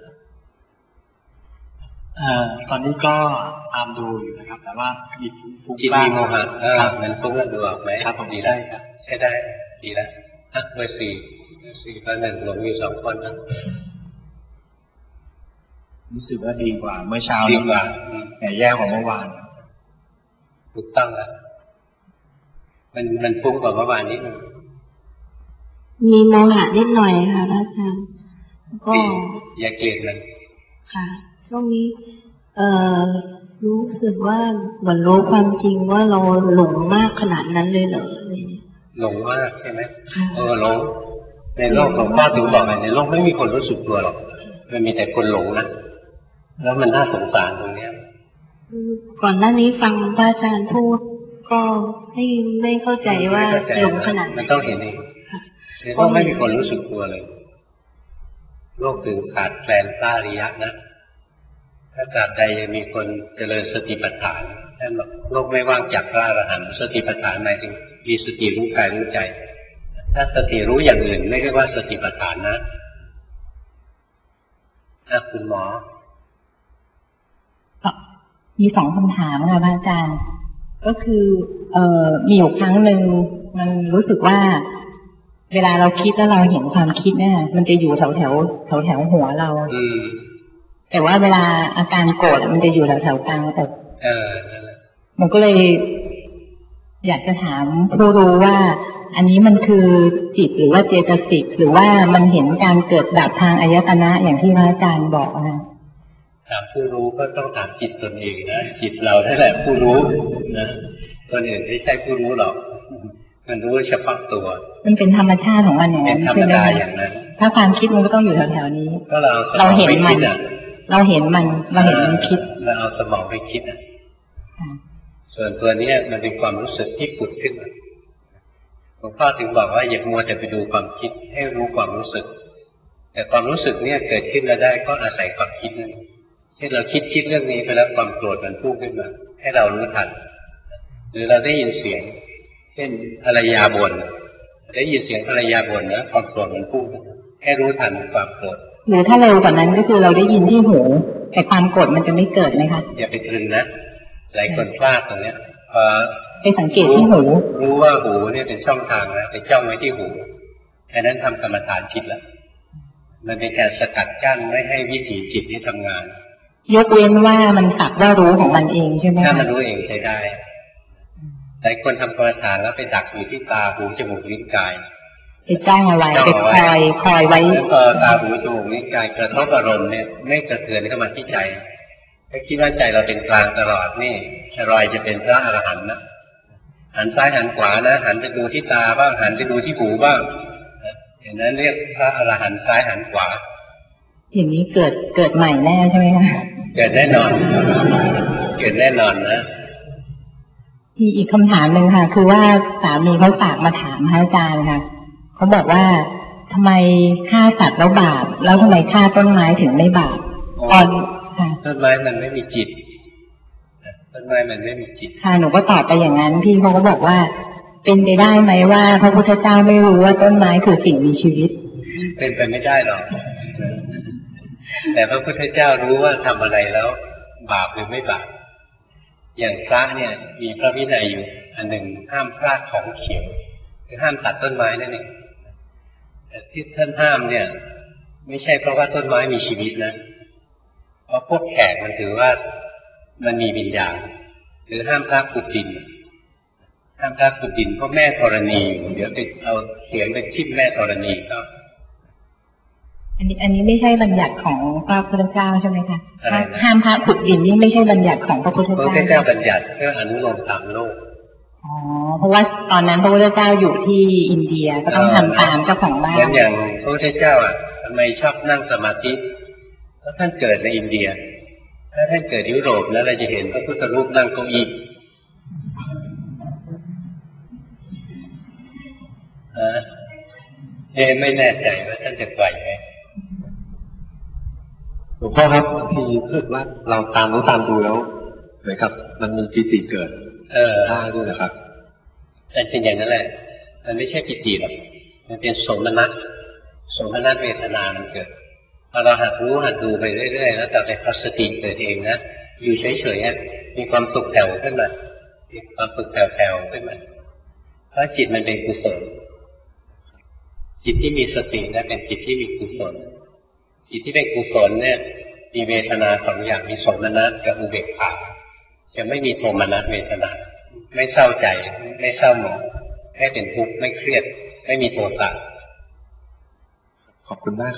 Speaker 6: ตอนนี้ก็ตามดูอยู่นะครับแต่ว่าจิตฟุ้ง
Speaker 2: จิตมีโมหะเออมันฟุ้งแล้วดูออกไหม
Speaker 6: ครับผม
Speaker 2: ดีได้ครับใช่ได้ดีแล้วอ่ะเบอร์สี่เบอร์สี่เบอร์หนึ่งหลงอยู่สองคนนะ
Speaker 6: รู้สึกว่าดีกว่าเมื่อเช้า
Speaker 2: ดีกว่า
Speaker 6: แต่แย่กว่าเมื่อวาน
Speaker 2: ถูกต้องแล้วมันมันฟุ้งกว่าเมื่อวานนิดนึง
Speaker 3: มีโมหะนิดหน่อยค่ะอาจารย์ก็
Speaker 2: อย่าเกลียดมัน
Speaker 3: ค่ะช่วงนี้เอ่อรู้สึกว่าเหมือนรู้ความจริงว่าเราหลงมากขนาดนั้นเลยเหรอ
Speaker 2: หลงมากใช่ไหมเออหลงในโลกหลวงพ่อถึงบอกไงในโลกไม่มีคนรู้สึกตัวหรอกมันมีแต่คนหลงนะแล้วมันน่าสงสารตรงเนี้ย
Speaker 3: ก่อนหน้านี้ฟังพระอาจารย์พูดก็ไม่ไม่เข้าใจว่าหลงขนาด
Speaker 2: มันต้องเห็นเองในโลกไม่มีคนรู้สึกตัวเลยโลกถึงขาดแคลนพระอริยะนะถ้าตราบใดยังมีคนเจริญสติปัฏฐานนั่นหรอกโลกไม่ว่างจากพระอรหันต์สติปัฏฐานหมายถึงมีสติรู้กายรู้ใจถ้าสติรู้อย่างอื่นไม่เรียกว่าสติปัฏฐานนะถ้าคุณหมอ
Speaker 8: มีสองคำถามค่ะพระอาจารย์ก็คือเอ่อมีอยู่ครั้งหนึ่งมันรู้สึกว่าเวลาเราคิดแล้วเราเห็นความคิดเนี่ยมันจะอยู่แถวแถวแถวแถวหัวเราแต่ว่าเวลาอาการโกรธมันจะอยู่แถวแถวกลางแต่มันก็เลยอยากจะถามผู้รู้ว่าอันนี้มันคือจิตหรือว่าเจตสิกหรือว่ามันเห็นการเกิดดับทางอายตนะอย่างที่พระอาจารย์บอกนะ
Speaker 2: ถามผู้รู้ก็ต้องถามจิตตนเองนะจิตเรานั่นแหละผู้รู้นะคนอื่นไม่ใช่ผู้รู้หรอกมันรู้เฉพาะตัว
Speaker 8: มันเป็นธรรมชาติของมันอย่างนั้น
Speaker 2: ใช่ไหม
Speaker 8: ถ้าความคิดมันก็ต้องอยู่แถวๆนี้
Speaker 2: ก็เรา
Speaker 8: เราเห็นมันเราเห็นมันเราเห็นมันคิด
Speaker 2: เราเอาสมองไปคิดอ่ะส่วนตัวนี้มันเป็นความรู้สึกที่ผุดขึ้นมาหลวงพ่อถึงบอกว่าอย่ามัวแต่ไปดูความคิดให้รู้ความรู้สึกแต่ความรู้สึกเนี่ยเกิดขึ้นแล้วได้ก็อาศัยความคิดนั่นเช่นเราคิดคิดเรื่องนี้ไปแล้วความโกรธมันพุ่งขึ้นมาให้เรารู้ทันหรือเราได้ยินเสียงเช่นภรรยาบ่นได้ยินเสียงภรรยาบ่นนะความโกรธมันพุ่งให้รู้ทันความโกรธ
Speaker 8: หรือถ้าเร็วกว่านั้นก็คือเราได้ยินที่หูแต่ความโกรธมันจะไม่เกิดไหมคะ
Speaker 2: อย่าไปตรึงนะหลายคนพลาดตรงเนี้ยพอ
Speaker 8: ไปสังเกตที่หู
Speaker 2: รู้ว่าหูเนี่ยเป็นช่องทางนะไปจ้องไว้ที่หูอันนั้นทำกรรมฐานผิดแล้วมันเป็นการสกัดกั้นไม่ให้วิถีจิตนี้ทำงาน
Speaker 8: ยกเว้นว่ามันสักว่ารู้ของมันเองใช่ไหม
Speaker 2: ถ้ามันรู้เองใช้ได้หลายคนทำกรรมฐานแล้วไปดักอยู่ที่ตาหูจมูกลิ้นกาย
Speaker 8: ไปจ้องเอาไว้ไปคอยคอยไว้
Speaker 2: แล้วพอตาหูจมูกลิ้นกายกระทบอารมณ์เนี่ยไม่กระเทือนเข้ามาที่ใจถ้าคิดว่าใจเราเป็นกลางตลอดนี่รอยจะเป็นพระอรหันต์นะหันซ้ายหันขวานะหันไปดูที่ตาบ้างหันไปดูที่หูบ้างอย่างนั้นเรียกพระอรหันต์ซ้ายหันขวา
Speaker 8: อย่างนี้เกิดเกิดใหม่แน่ใช่ไหมคะ
Speaker 2: เกิดแน่นอนเกิดแน่นอนนะ
Speaker 8: มีอีกคำถามหนึ่งค่ะคือว่าสามีเขาฝากมาถามพระอาจารย์ค่ะเขาบอกว่าทำไมฆ่าสัตว์แล้วบาปแล้วทำไมฆ่าต้นไม้ถึงไม่บาปตอน
Speaker 2: ต้นไม้มันไม่มีจิตต้นไม้มันไม่มีจิต
Speaker 8: ค่ะหนูก็ตอบไปอย่างนั้นพี่เขาก็บอกว่าเป็นไปได้ไหมว่าพระพุทธเจ้าไม่รู้ว่าต้นไม้คือสิ่งมีชีวิต
Speaker 2: เป็นไปไม่ได้หรอกแต่พระพุทธเจ้ารู้ว่าทำอะไรแล้วบาปหรือไม่บาปอย่างพระเนี่ยมีพระวินัยอยู่อันหนึ่งห้ามพลาดของเขียวคือห้ามตัดต้นไม้นั่นเองแต่ที่ท่านห้ามเนี่ยไม่ใช่เพราะว่าต้นไม้มีชีวิตนะเพราะพวกแขกมันถือว่ามันมีวิญญาณหรือห้ามพระขุดดินห้ามพระขุดดินเพราะแม่ธรณีเดี๋ยวไปเอาเขียนไปทิ่มแม่ธรณีก็
Speaker 8: อันนี้อันนี้ไม่ใช่บัญญัติของพระพุทธเจ้าใช่ไหมคะห้ามพระขุดดินนี่ไม่ใช่บัญญัติของพระพุทธเจ้า
Speaker 2: พระพุทธเจ้าบัญญัติเพื่ออนุโลมตามโลก
Speaker 8: อ๋อเพราะว่าตอนนั้นพระพุทธเจ้าอยู่ที่อินเดียก็ต้องทำตามเจ้าของบ้าน
Speaker 2: อย่างพระพุทธเจ้าอ่ะทำไมชอบนั่งสมาธิเพราะท่านเกิดในอินเดียถ้าท่านเกิดยุโรปแล้วเราจะเห็นพระพุทธรูปนั่งเก้าอี้เอ๊ไม่แน่ใจว่าท่านจะไหวไหม
Speaker 5: หลวงพ่อครับบางทีรู้สึกว่าเราตามรู้ตามดูแล้วเหมือนกับมันมีปิติเกิด
Speaker 2: เออ
Speaker 5: ได้ด้วยนะครับ
Speaker 2: แต่เป็นอย่างนั้นแหละมันไม่ใช่ปิติหรอกมันเป็นโสมนัสโสมนัสเวทนามันเกิดพอเราหัดรู้หัดดูไปเรื่อยๆแล้วต่อไปพอสติเกิดเองนะอยู่เฉยๆมีความสุขแผ่วขึ้นมามีความสุขแผ่วๆขึ้นมาเพราะจิตมันเป็นกุศลจิตที่มีสตินะเป็นจิตที่มีกุศลจิตที่เป็นกุศลเนี่ยมีเวทนาสองอย่างมีโสมนัสกับอุเบกขาจะไม่มีโทมนัสเวทนาไม่เศร้าใจไม่เศร้าหมองไม่เป็นทุกข์ไม่เครียดไม่มีโทสะ
Speaker 5: ขอบคุณมากครับ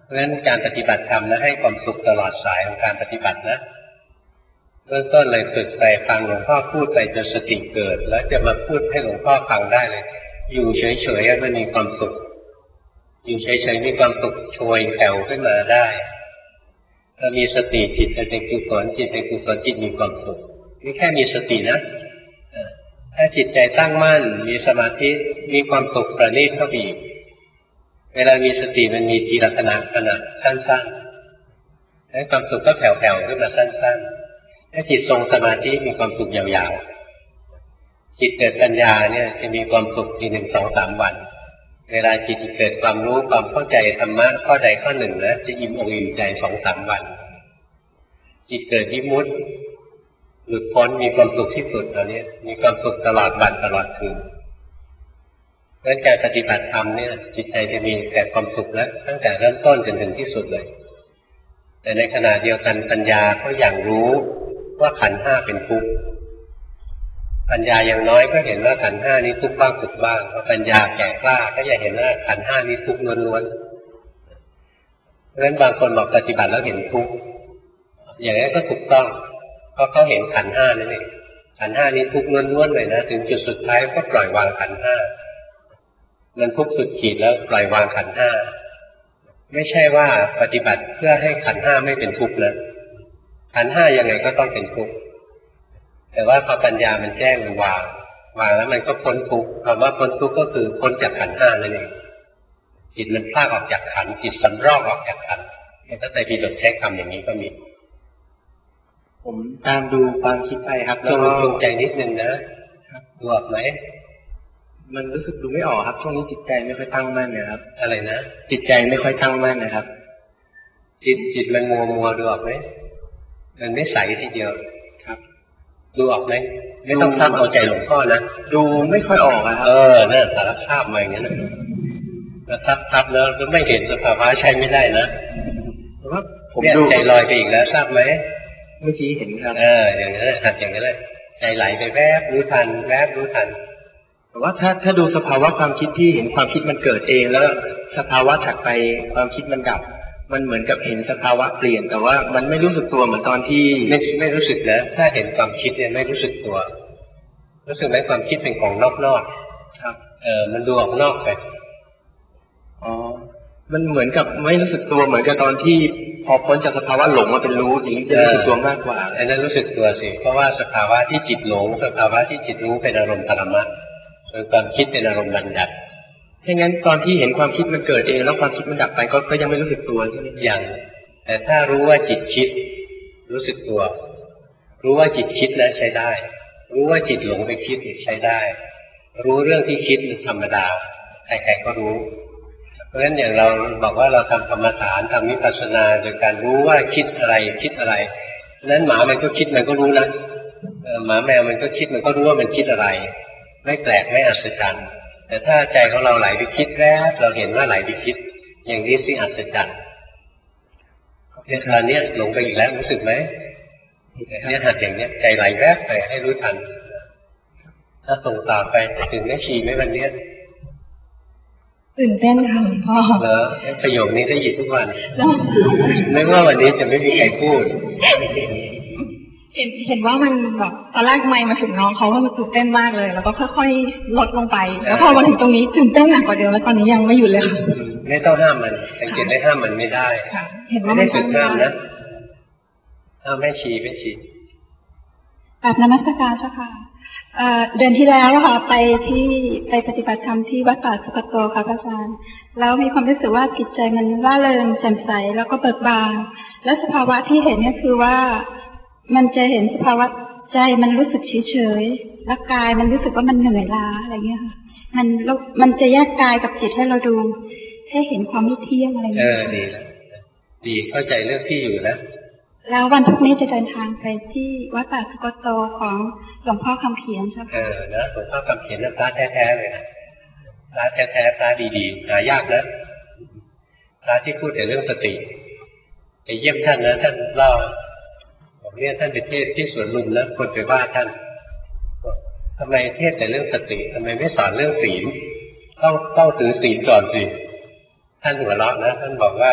Speaker 2: เพราะฉะนั้นการปฏิบัติธรรมนะให้ความสุขตลอดสายของการปฏิบัตินะเริ่มต้นเลยฝึกไปฟังหลวงพ่อพูดไปจนสติเกิดแล้วจะมาพูดให้หลวงพ่อฟังได้เลยอยู่เฉยๆมันมีความสุขอยู่เฉยๆมีความสุขโชยแผ่วขึ้นมาได้ถ้ามีสติจิตเป็นกุศลจิตเป็นกุศลจิตมีความสุขนี่แค่มีสตินะถ้าจิตใจตั้งมั่นมีสมาธิมีความสุขประณีตเข้าไปอีกเวลามีสติมันมีทีละขณะขณะสั้นๆแล้วความสุขก็แผ่วๆขึ้นมาสั้นๆถ้าจิตทรงสมาธิมีความสุขยาวๆจิตเกิดปัญญาเนี่ยจะมีความสุขทีหนึ่งสองสามวันเวลาจิตเกิดความรู้ความเข้าใจธรรมะข้อใดข้อหนึ่งนะจะอิ่มอกอิ่มใจสองสามวันจิตเกิดวิมุตติหลุดพ้นมีความสุขที่สุดตอนนี้มีความสุขตลอดวันตลอดคืนเพราะการปฏิบัติธรรมเนี่ยจิตใจจะมีแต่ความสุขแล้วตั้งแต่เริ่มต้นจนถึงที่สุดเลยแต่ในขณะเดียวกันปัญญาก็อย่างรู้ว่าขันธ์ห้าเป็นทุกข์ปัญญาอย่างน้อยก็เห็นว่าขันธ์ห้านี้ทุกข์บ้างสุขบ้างพอปัญญาแก่กล้าก็จะเห็นว่าขันธ์ห้านี้ทุกข์ล้วนๆเพราะฉะนั้นบางคนบอกปฏิบัติแล้วเห็นทุกข์อย่างนี้ก็ถูกต้องเพราะเขาเห็นขันธ์ห้านั่นเองขันธ์ห้านี้ทุกข์ล้วนๆเลยนะถึงจุดสุดท้ายก็ปล่อยวางขันธ์ห้ามันทุกข์สุดขีดแล้วปล่อยวางขันธ์ห้าไม่ใช่ว่าปฏิบัติเพื่อให้ขันธ์ห้าไม่เป็นทุกข์นะขันธ์ห้ายังไงก็ต้องเป็นทุกข์แต่ว่าพอปัญญามันแจ้งมันวางวางแล้วมันก็พ้นทุกข์คำว่าพ้นทุกข์ก็คือพ้นจากขันธ์ห้านั่นเองจิตมันพลากออกจากขันธ์จิตสำรอกออกจากขันธ์ถ้าใจปิฎกใช้คำอย่างนี้ก็มี
Speaker 9: ผมตามดูความคิดไปครับแล้วก็
Speaker 2: จงใจนิดนึงนะดูออกไหม
Speaker 9: มันรู้สึกดูไม่ออกครับช่วงนี้จิตใจไม่ค่อยตั้งมั่นนะครับ
Speaker 2: อะไรนะ
Speaker 9: จิตใจไม่ค่อยตั้งมั่นนะครับ
Speaker 2: จิตจิตมันมัวมัวดูออกไหมมันไม่ใสทีเดียว
Speaker 9: ครับ
Speaker 2: ดูออกไหมไม่ต้องทำเอาใจหลวงพ่อนะ
Speaker 9: ดูไม่ค่อยออกครับ
Speaker 2: เออน่าสารภาพมาอย่างนั้นแล้วทับทับแล้วก็ไม่เห็นสภาวะใช้ไม่ได้นะ
Speaker 9: เพราะว่า
Speaker 2: ผมดูใจลอยไปอีกแล้วทราบไหม
Speaker 9: เมื่อกี้เห็นครับ
Speaker 2: เอออย่างนั้นหัดอย่างนั้นเลยใจไหลไปแวบรู้ทันแวบรู้ทัน
Speaker 9: แต่ว่าถ้าถ้าดูสภาวะความคิดที่เห็นความคิดมันเกิดเองแล้วสภาวะถัดไปความคิดมันดับมันเหมือนกับเห็นสภาวะเปลี่ยนแต่ว่ามันไม่รู้สึกตัวเหมือนตอนที่
Speaker 2: ไม่ไม่รู้สึกนะถ้าเห็นความคิดเนี่ยไม่รู้สึกตัวรู้สึกไหมความคิดเป็นของนอกๆครับเออมันดูออกนอกไป
Speaker 9: อ๋อมันเหมือนกับไม่รู้สึกตัวเหมือนกับตอนที่พอพ้นจากสภาวะหลงมาเป็นรู้อย่างนี้จะรู้สึกตัวมากกว่า
Speaker 2: อันนั้นรู้สึกตัวสิเพราะว่าสภาวะที่จิตหลงสภาวะที่จิตรู้เป็นอารมณ์ปรมัตถ์ส่วนความคิดเป็นอารมณ์บัญญัติ
Speaker 9: ถ้างั้นตอนที่เห็นความคิดมันเกิดเองแล้วความคิดมันดับไปก็ก็ยังไม่รู้สึกตัวใช่ไหม
Speaker 2: อย่างแต่ถ้ารู้ว่าจิตคิดรู้สึกตัวรู้ว่าจิตคิดแล้วใช้ได้รู้ว่าจิตหลงไปคิดใช้ได้รู้เรื่องที่คิดมันธรรมดาใครๆก็รู้เพราะฉะนั้นอย่างเราบอกว่าเราทำกรรมฐานทำวิปัสสนาโดยการรู้ว่าคิดอะไรคิดอะไรนั้นหมามันก็คิดมันก็รู้นะหมาแมวมันก็คิดมันก็รู้ว่ามันคิดอะไรไม่แปลกไม่อัศจรรย์แต่ถ้าใจของเราไหลไปคิดแล้วเราเห็นว่าไหลไปคิดอย่างนี้สิอัศจรรย์เนี่ยตอนนี้หลงไปอีกแล้วรู้สึกไหมเนี่ยหัดอย่างเนี้ยใจไหลแวบไปให้รู้ทันถ้าส่งต่อไปถึงแม่ชีไหมวันนี้
Speaker 8: ตื่นเต้นค่ะหลวงพ่อ
Speaker 2: เหรอประโยคนี้ได้ยินทุกวันนึกว่าวันนี้จะไม่มีใครพูด
Speaker 8: เห็นเห็นว่ามันแบบตอนแรกไม่มาถึงน้องเขาก็ตื่นเต้นมากเลยแล้วก็ค่อยๆลดลงไปแล้วพอมาถึงตรงนี้ตื่นเต้นหนักกว่าเดิมแล้วตอนนี้ยังไม่หยุดเลยค่ะ
Speaker 2: ไม่ต้องห้ามมันสังเกตได้ห้ามมันไม่ได้
Speaker 8: เห็นว่า
Speaker 2: ไม่ได้ฝึกห้ามนะห้ามแม่ชีแม่ชี
Speaker 8: แบบนมัสการเจ้าค่ะเดือนที่แล้วค่ะไปที่ไปปฏิบัติธรรมที่วัดป่าสุกโตค่ะอาจารย์แล้วมีความรู้สึกว่าจิตใจมันร่าเริงแจ่มใสแล้วก็เบิกบานและสภาวะที่เห็นเนี่ยคือว่ามันจะเห็นสภาวะใจมันรู้สึกเฉยเฉยและกายมันรู้สึกว่ามันเหนื่อยล้าอะไรเงี้ยค่ะมันมันจะแยกกายกับจิตให้เราดูให้เห็นความไม่เที่ยงอะไรเงี้ย
Speaker 2: เออดีดีเข้าใจเรื่องที่อยู่นะ
Speaker 8: แล้ววันพรุ่งนี้จะเดินทางไปที่วัดป่าสุกโตของหลวงพ่อคำเขียนใช่ไหม
Speaker 2: เออนะหลวงพ่อคำเขียนนั่นพระแท้ๆเลยนะพระแท้ๆพระดีๆหายากนะพระที่พูดแต่เรื่องสติไปเยี่ยมท่านนะท่านเล่าผมเนี่ยท่านไปเทศที่สวนลุมนะคนไปว่าท่านทำไมเทศแต่เรื่องสติทำไมไม่สอนเรื่องศีลต้องต้องถือศีลก่อนสิท่านหัวเราะนะท่านบอกว่า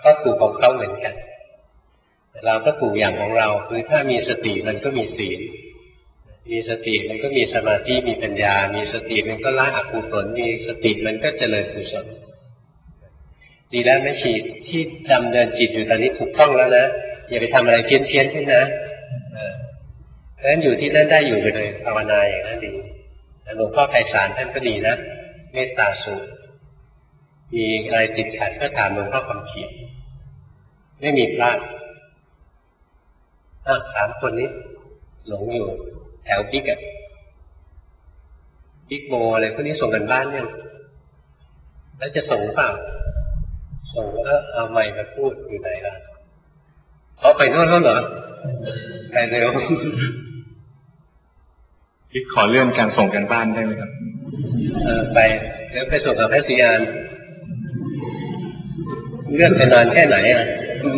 Speaker 2: ก็ถูกของเขาเหมือนกันเราก็ถูกอย่างของเราคือถ้ามีสติมันก็มีศีลมีสติมันก็มีสมาธิมีปัญญามีสติมันก็ละอกุศลมีสติมันก็เจริญกุศลดีแล้วแม่ชีที่ดำเนินจิตอยู่ตอนนี้ถูกต้องแล้วนะอย่าไปทำอะไรเพี้ยนเพี้ยนขึ้นนะเพราะฉะนั้นอยู่ที่นั่นได้อยู่ไปเลยภาวนาอย่างนั้นดีหลวงพ่อไพศาลท่านก็ดีนะเมตตาสูงมีอะไรติดขัดก็ถามหลวงพ่อคำเขียนไม่มีพลาดถามคนนี้หลงอยู่แถวบิ๊กอะบิ๊กโบอะไรพวกนี้ส่งกันบ้านยังแล้วจะส่งเปล่าส่งแล้วเอาไมค์มาพูดอยู่ไหนล่ะเขาไปโน่นแล้วเหรอไปเร็ว
Speaker 4: บิ๊กขอเรื่องการส่งกันบ้านได้ไหมครับ
Speaker 2: เออไปแล้วไปส่งกับแพทย์ยานเรื่องจะนานแค่ไหนอ่ะ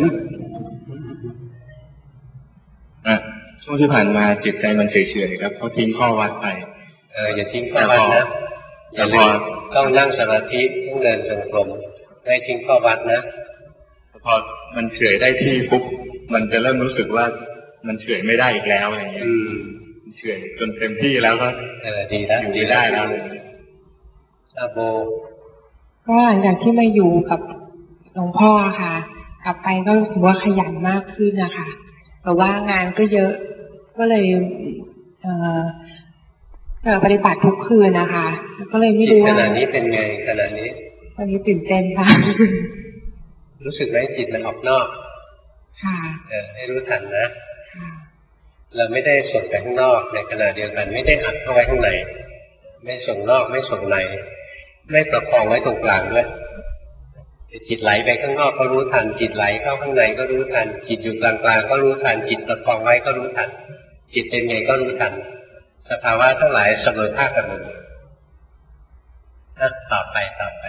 Speaker 4: อ่ะช่วงที่ผ่านมาจิตใจมันเฉยๆครับเขาทิ้งข้อวัดไป
Speaker 2: เอออย่าทิ้งข้อวัดนะอย่าลืมต้องนั่งสมาธิต้องเดินจงกรมไม่ทิ้งข้อวัดนะ
Speaker 4: พอมันเฉยได้ที่ปุ๊บมันจะเริ่มรู้สึกว่ามันเฉยไม่ได้อีกแล้วอะไรเงี้ยเฉยจนเต็มที่แล้วก็
Speaker 2: เออดีแล้ว
Speaker 4: อยู่ได้แล้ว
Speaker 2: ซาโบ
Speaker 3: ก็หลังจากที่มาอยู่กับหลวงพ่อค่ะกลับไปก็รู้สึกว่าขยันมากขึ้นนะคะแต่ว่างานก็เยอะก็เลยเอ่อปฏิบัติทุกคืนนะคะก็เลยไม่รู้ว่า
Speaker 2: ขณะนี้เป็นไงขณะนี้
Speaker 3: ตอนนี้ตื่นเต้นค่ะ
Speaker 2: รู้สึกไหมจิตมันออกนอก
Speaker 3: ค่ะ
Speaker 2: เออให้รู้ทันนะเราไม่ได้ส่งไปข้างนอกในขณะเดียวกันไม่ได้อัดเข้าไว้ข้างในไม่ส่งนอกไม่ส่งในไม่ประคองไว้ตรงกลางด้วยจิตไหลไปข้างนอกก็รู้ทันจิตไหลเข้าข้างในก็รู้ทันจิตอยู่กลางๆก็รู้ทันจิตประคองไว้ก็รู้ทันจิตเป็นไงก็รู้ทันสภาวะทั้งหลายเสมอภาคกันหมดนะต่อไปต่อไป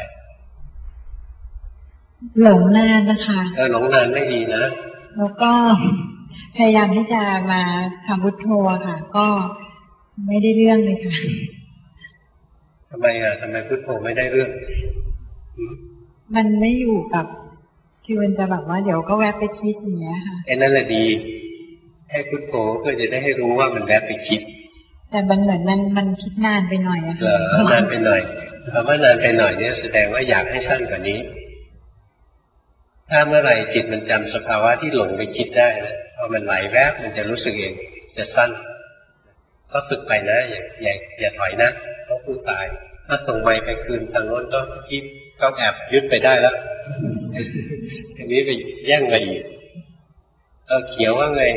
Speaker 3: หลงนานนะคะ
Speaker 2: เออหลงนานไม่ดีนะ
Speaker 3: แล้วก็พยายามที่จะมาทำพุทโธค่ะก็ไม่ได้เรื่องเลยค่ะ
Speaker 2: ทำไมอ่ะทำไมพุทโธไม่ได้เรื่อง
Speaker 3: มันไม่อยู่กับคือมันจะแบบว่าเดี๋ยวก็แวบไปคิดอย่างเงี้ยค่ะ
Speaker 2: ไอ้นั่นแหละดีให้พุทโธเพื่อจะได้ให้รู้ว่ามันแวบไปคิด
Speaker 3: แต่มันเหมือนมันมันคิดนานไปหน่อยอะ
Speaker 2: ค่ะนานไปหน่อยคำว่านานไปหน่อยเนี่ยแสดงว่าอยากให้สั้นกว่านี้ถ้าเมื่อไหร่จิตมันจำสภาวะที่หลงไปคิดได้นะพอมันไหลแวบมันจะรู้สึกเองจะสั้นก็ฝึกไปนะอย่าอย่าอย่าถอยนะเพราะผู้ตายถ้าส่งไมค์ไปคืนทางโน้นก็คิดก็แอบยึดไปได้แล้วทีนี้ไปแย่งมาอีกเออเขียวว่าไง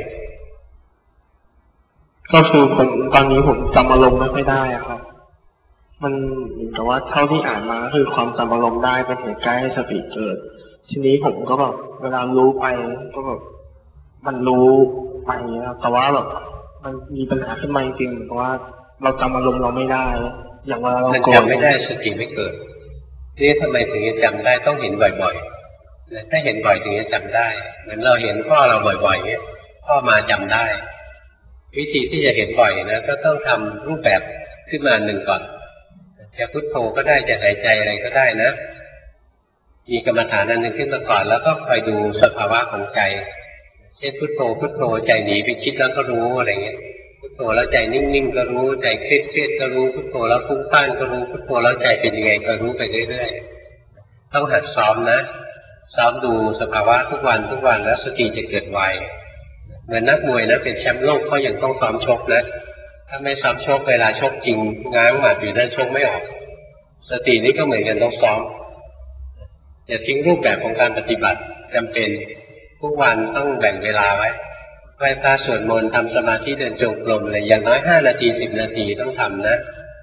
Speaker 9: ก็คือผมตอนนี้ผมจำอารมณ์ไม่ค่อยได้อะครับมันเหมือนกับว่าเท่าที่อ่านมาคือความจำอารมณ์ได้เป็นเหตุใกล้ให้สติเกิดทีนี้ผมก็แบบเวลารู้ไปก็แบบมันรู้ไปนะแต่ว่าแบบมันมีปัญหาขึ้นมาจริงๆเพราะว่าเราจำอารมณ์เราไม่ได้อย่างเวลาเรา
Speaker 2: โกรธไม่ได้สติไม่เกิดนี่ทำไมถึงจะจำได้ต้องเห็นบ่อยๆถ้าเห็นบ่อยถึงจะจำได้เหมือนเราเห็นพ่อเราบ่อยๆเนี้ยพ่อมาจำได้วิธีที่จะเห็นบ่อยนะก็ต้องทำรูปแบบขึ้นมาหนึ่งก่อนจะพุทโธก็ได้จะหายใจอะไรก็ได้นะมีกรรมฐานอันหนึ่งขึ้นมาก่อนแล้วก็คอยดูสภาวะของใจเช่นพุทโธพุทโธใจหนีไปคิดแล้วก็รู้อะไรเงี้ยพุทโธแล้วใจนิ่งๆก็รู้ใจเครียดๆก็รู้พุทโธแล้วฟุ้งซ่านก็รู้พุทโธแล้วใจเป็นยังไงก็รู้ไปเรื่อยๆต้องหัดซ้อมนะซ้อมดูสภาวะทุกวันทุกวันแล้วสติจะเกิดไวเหมือนนักมวยนะเป็นแชมป์โลกเขายังต้องซ้อมชกนะถ้าไม่ซ้อมชกเวลาชกจริงง้างหมัดอยู่นั่นชกไม่ออกสตินี้ก็เหมือนกันต้องซ้อมอย่าทิ้งรูปแบบของการปฏิบัติจำเป็นทุกวันต้องแบ่งเวลาไว้ไหว้พระสวดมนต์ทำสมาธิเดินจงกรมอะไรอย่างน้อยห้านาทีสิบนาทีต้องทำนะ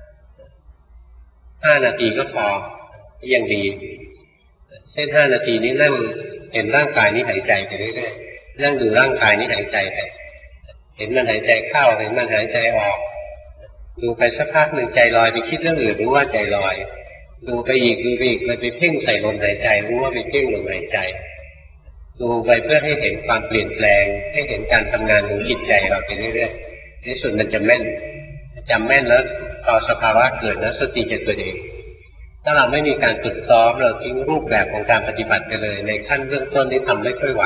Speaker 2: ห้านาทีก็พอยังดีเช่นห้านาทีนี้นั่งเห็นร่างกายนี้หายใจไปเรื่อยๆนั่งดูร่างกายนี้หายใจไปเห็นมันหายใจเข้าเห็นมันหายใจออกดูไปสักพักหนึ่งใจลอยไปคิดเรื่องอื่นรู้ว่าใจลอยดูไปอีกดูไปอีกเลยไปเพ่งใส่ลมหายใจรู้ว่าไปเพ่งลมหายใจดูไปเพื่อให้เห็นความเปลี่ยนแปลงให้เห็นการทำงานของจิตใจเราไปเรื่อยๆในที่สุดมันจะแม่นจำแม่นแล้วพอสภาวะเกิดแล้วสติจะเกิดเองถ้าเราไม่มีการฝึกซ้อมเราทิ้งรูปแบบของการปฏิบัติไปเลยในขั้นเบื้องต้นที่ทำไม่ค่อยไหว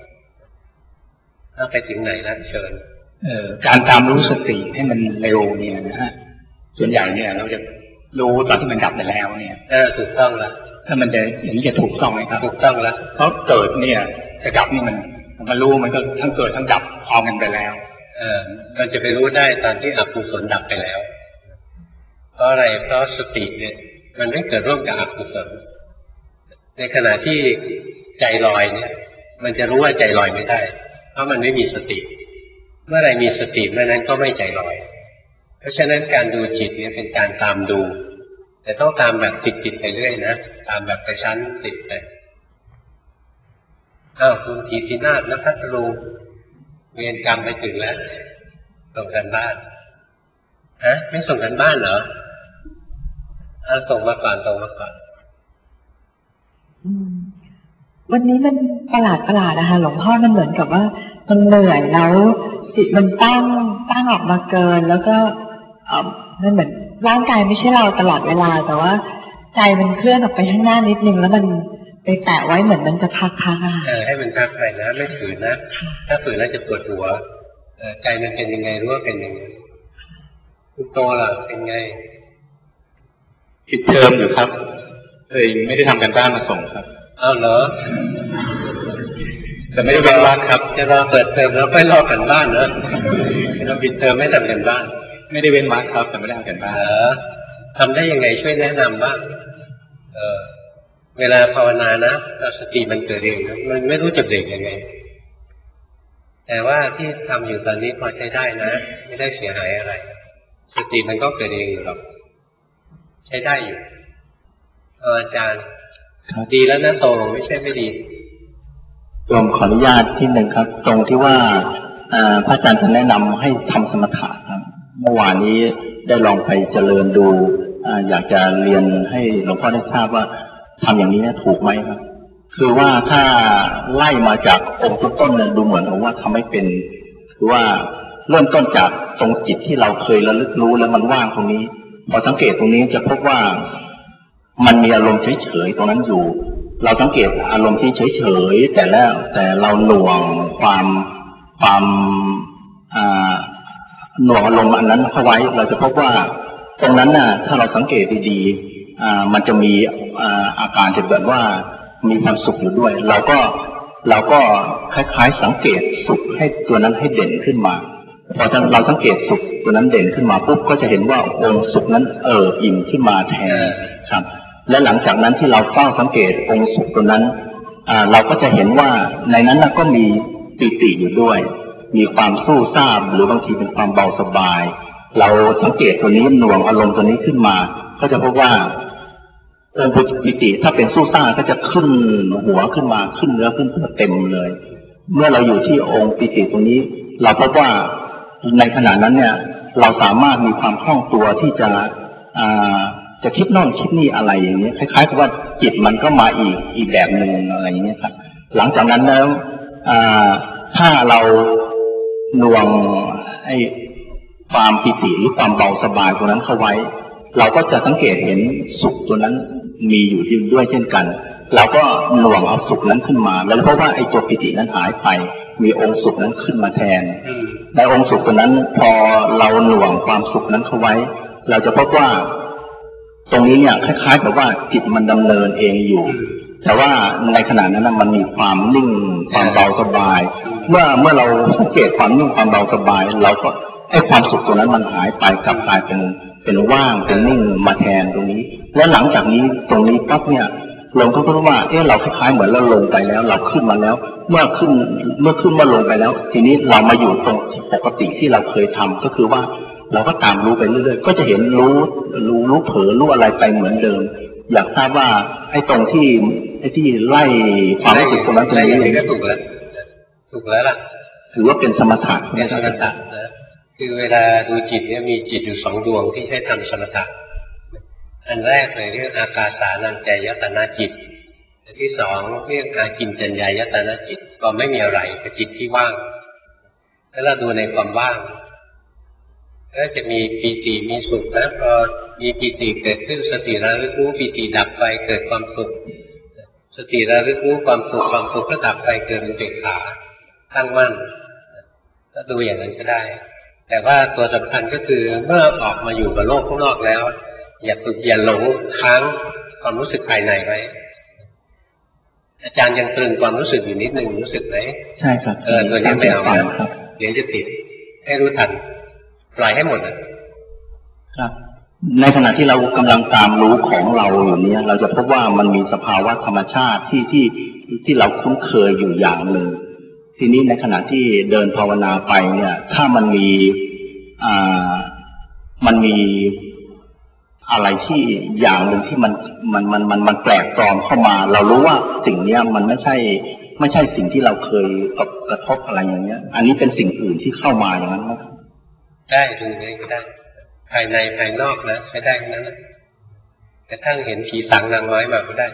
Speaker 2: ถ้าไปถึงไหนนะเชิญ
Speaker 6: เอ่อการตามรู้สติให้มันเร็วเนี่ยนะฮะส่วนใหญ่เนี่ยเราจะรู้ตอนที่มันดับไปแล้วเนี่ย
Speaker 2: เออถูกต้องแล้ว
Speaker 6: ถ้ามันจะอย่างนี้จะถูกต้องไหมครับ
Speaker 2: ถูกต้องแล้ว
Speaker 6: เพราะเกิดเนี่ยจะดับนี่มันมันรู้มันก็ทั้งเกิดทั้งดับพร้อมกันไปแล้ว
Speaker 2: เออมันจะไปรู้ได้ตอนที่อกุศลดับไปแล้วเพราะอะไรเพราะสติเนี่ยมันไม่เกิดร่วมกับอกุศลในขณะที่ใจลอยเนี่ยมันจะรู้ว่าใจลอยไม่ได้เพราะมันไม่มีสติเมื่อไรมีสติเมื่อนั้นก็ไม่ใจลอยเพราะฉะนั้นการดูจิตเนี่ยเป็นการตามดูแต่ต้องตามแบบติดๆไปเรื่อยนะตามแบบกระชั้นติดไปอ้าวคุณทีพินาศนภัทรูเวรกรรมไปถึงแล้วส่งกันบ้านฮะไม่ส่งกันบ้านเหรอเอาส่งมาก่อนส่งมาก่อน
Speaker 8: วันนี้มันประหลาดประหลาดนะคะหลวงพ่อมันเหมือนกับว่ามันเหนื่อยแล้วจิตมันตั้งตั้งออกมาเกินแล้วก็เออมันเหมือนร่างกายไม่ใช่เราตลอดเวลาแต่ว่าใจมันเคลื่อนออกไปข้างหน้านิดนึงแล้วมันไปแตะไว้เหมือนมันจะพักพักอะ
Speaker 2: เออให้มันพักไปนะไม่ฝืนนะถ้าฝืนแล้วจะปวดหัวเออใจมันเป็นยังไงรู้ว่าเป็นยังไงคุณโตล่ะเป็นไง
Speaker 4: ปิดเทอมอยู่ครับเลยไม่ได้ทำกันบ้านมาส่งครับ
Speaker 2: อ้าวเหรอ
Speaker 4: แต่ไม่ได้เป็นวัดครับ
Speaker 2: จะรอเปิดเทอมแล้วไปรอกันบ้านเนอะเราปิดเทอมไม่ทำกันบ้าน
Speaker 4: ไม่ได้เว้นวัดครับแต่ไม่ได้ทำกันบ้าน
Speaker 2: เหรอทำได้ยังไงช่วยแนะนำบ้างเออเวลาภาวนานะสติมันเกิดเองนะมันไม่รู้จะเบรกยังไงแต่ว่าที่ทำอยู่ตอนนี้พอใช้ได้นะไม่ได้เสียหายอะไรสติมันก็เกิดเองอยู่หรอกใช้ได้อยู่เอออาจารย์ดีแล้วนะโตไม่ใช่ไม่ดี
Speaker 5: ผมขออนุญาตที่หนึ่งครับตรงที่ว่าพระอาจารย์ท่านแนะนำให้ทำสมถะครับเมื่อวานนี้ได้ลองไปเจริญดูอยากจะเรียนให้หลวงพ่อได้ทราบว่าทำอย่างนี้ถูกไหมครับคือว่าถ้าไล่มาจากองค์ต้นเนี่ยดูเหมือนว่าทำไม่เป็นคือว่าเริ่มต้นจากตรงจิตที่เราเคยระลึกรู้แล้วมันว่างตรงนี้พอสังเกตตรงนี้จะพบว่ามันมีอารมณ์เฉยๆตรงนั้นอยู่เราสังเกตอารมณ์ที่เฉยๆแต่แล้วแต่เราหน่วงความความหน่วงอารมณ์อันนั้นเข้าไว้เราจะพบว่าตรงนั้นน่ะถ้าเราสังเกตดีๆมันจะมีอาการจะแบบว่ามีความสุขอยู่ด้วยเราก็เราก็คล้ายๆสังเกตสุขให้ตัวนั้นให้เด่นขึ้นมาพอเราสังเกตสุขตัวนั้นเด่นขึ้นมาปุ๊บก็จะเห็นว่าองค์สุขนั้นเอออิ่มขึ้นมาแทนครับและหลังจากนั้นที่เราเฝ้าสังเกตองค์สุขตัวนั้นเราก็จะเห็นว่าในนั้นก็มีปิติอยู่ด้วยมีความสู้ซ่าหรือบางทีเป็นความเบาสบายเราสังเกตตัวนี้หน่วงอารมณ์ตัวนี้ขึ้นมาก็จะพบว่าองค์ปิติถ้าเป็นสู้ซ่าก็จะขึ้นหัวขึ้นมาขึ้นเนื้อขึ้นตัวเต็มเลยเมื่อเราอยู่ที่องค์ปิติตรงนี้เราพบว่าในขณะนั้นเนี่ยเราสามารถมีความคล่องตัวที่จะจะคิดโน่นคิดนี่อะไรอย่างนี้คล้ายๆกับว่าจิตมันก็มาอีกอีกแบบหนึ่งอะไรอย่างนี้ครับหลังจากนั้นแล้วถ้าเราหน่วงไอ้ความปิติหรือความเบาสบายตรงนั้นเข้าไว้เราก็จะสังเกตเห็นสุขตัวนั้นมีอยู่ด้วยเช่นกันเราก็หน่วงเอาสุขนั้นขึ้นมาแล้วเพราะว่าไอ้ตัวปิตินั้นหายไปมีองค์สุขนั้นขึ้นมาแทนในองค์สุขตัวนั้นพอเราหน่วงความสุขนั้นเข้าไว้เราจะพบว่าตรงนี้เนี่ยคล้ายๆกับว่าจิตมันดำเนินเองอยู่แต่ว่าในขณะนั้นมันมีความนิ่งความเบาสบายเมื่อเมื่อเราสังเกตความนิ่งความเบาสบายเราก็ไอ้ความสุขตัวนั้นมันหายไปกลับกลายเป็นเป็นว่างเป็นนิ่งมาแทนตรงนี้และหลังจากนี้ตรงนี้ปั๊บเนี่ยลงก็รู้ว่าเอ๊ะเราคล้ายๆเหมือนเราลงไปแล้วเราขึ้นมาแล้วเมื่อขึ้นเมื่อขึ้นมาลงไปแล้วทีนี้เรามาอยู่ตรงปกติที่เราเคยทำก็คือว่าเราก็ตามรู้ไปเรื่อยๆก็จะเห็นรู้รู้รู้เผลอรู้อะไรไปเหมือนเดิมอยากทราบว่าไอ้ตรงที่ไอ้ที่ไล่ความรู้สึกตรงนั้นตรงนี้
Speaker 2: ก็ถูกแล้วถูกแล้วล่ะ
Speaker 5: ถือว่าเป็นสมถะ
Speaker 2: เป็นสมถะนะคือเวลาดูจิตเนี่ยมีจิตอยู่สองดวงที่ใช้ทำสมถะอันแรกเลยเรียกอากาสานัญจายตนะจิตอันที่สองเรียกอากิญจัญญายตนะจิตก็ไม่มีอะไรเป็นจิตที่ว่างแล้วเราดูในความว่างก็จะมีปีติมีสุขนะพอมีปีติเกิดขึ้นสติระลึกรู้ปีติดับไปเกิดความสุขสติระลึกรู้ความสุขความสุขก็ดับไปเกิดอุเบกขาตั้งมั่นก็ดูอย่างนั้นก็ได้แต่ว่าตัวสำคัญก็คือเมื่อออกมาอยู่กับโลกข้างนอกแล้วอย่าติดอย่าหลงค้างความรู้สึกภายในไว้อาจารย์ยังตรึงความรู้สึกอยู่นิดหนึ่งรู้สึกไหมใช่ครับเออตัวนี้ไม่เอานะเดี๋ยวจะติดให้รู้ทันปล่อยให้หมดนะครับในขณะที่เรากำลังตามรู้ของเราอยู่นี้เราจะพบว่ามันมีสภาวะธรรมชาติที่ที่ที่เราคุ้นเคยอยู่อย่างหนึ่งทีนี้ในขณะที่เดินภาวนาไปเนี่ยถ้ามันมีอ่ามันมีอะไรที่อย่างหนึ่งที่มันมันมันมันมันแปลกปลอมเข้ามาเรารู้ว่าสิ่งนี้มันไม่ใช่ไม่ใช่สิ่งที่เราเคยกระทบอะไรอย่างเงี้ยอันนี้เป็นสิ่งอื่นที่เข้ามาอย่างนั้นไหมได้ดูได้ก็ได้ภายในภายนอกนะใช้ได้ทั้งนั้นกระทั่งเห็นผีสังนางน้อยมาก็ได้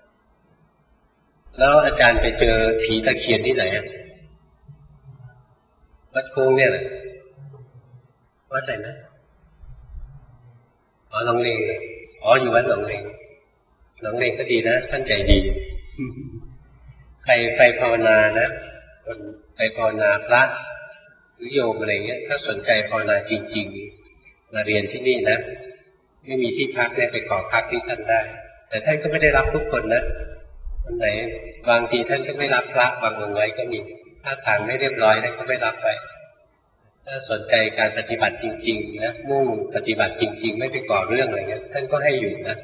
Speaker 2: แล้วอาจารย์ไปเจอผีตะเคียนที่ไหนอ่ะวัดโค้งเนี่ยแหละวัดไหนนะอ๋อหนองเลงอ๋ออยู่วัดหนองเลงหนองเลงก็ดีนะท่านใจดีใครไปภาวนานะคนไปภาวนาพระหรือโยมอะไรเงี้ยถ้าสนใจภาวนาจริงๆมาเรียนที่นี่นะไม่มีที่พักเนี่ยไปขอพักที่ท่านได้แต่ท่านก็ไม่ได้รับทุกคนนะคนไหนบางทีท่านก็ไม่รับพระบางองค์ไว้ก็มีถ้าทางไม่เรียบร้อยท่านก็ไม่รับไปถ้าสนใจการปฏิบัติจริงๆนะมุ่งปฏิบัติจริงๆไม่ไปก่อเรื่องอะไรเงี้ยท่านก็ให้อยู่นะ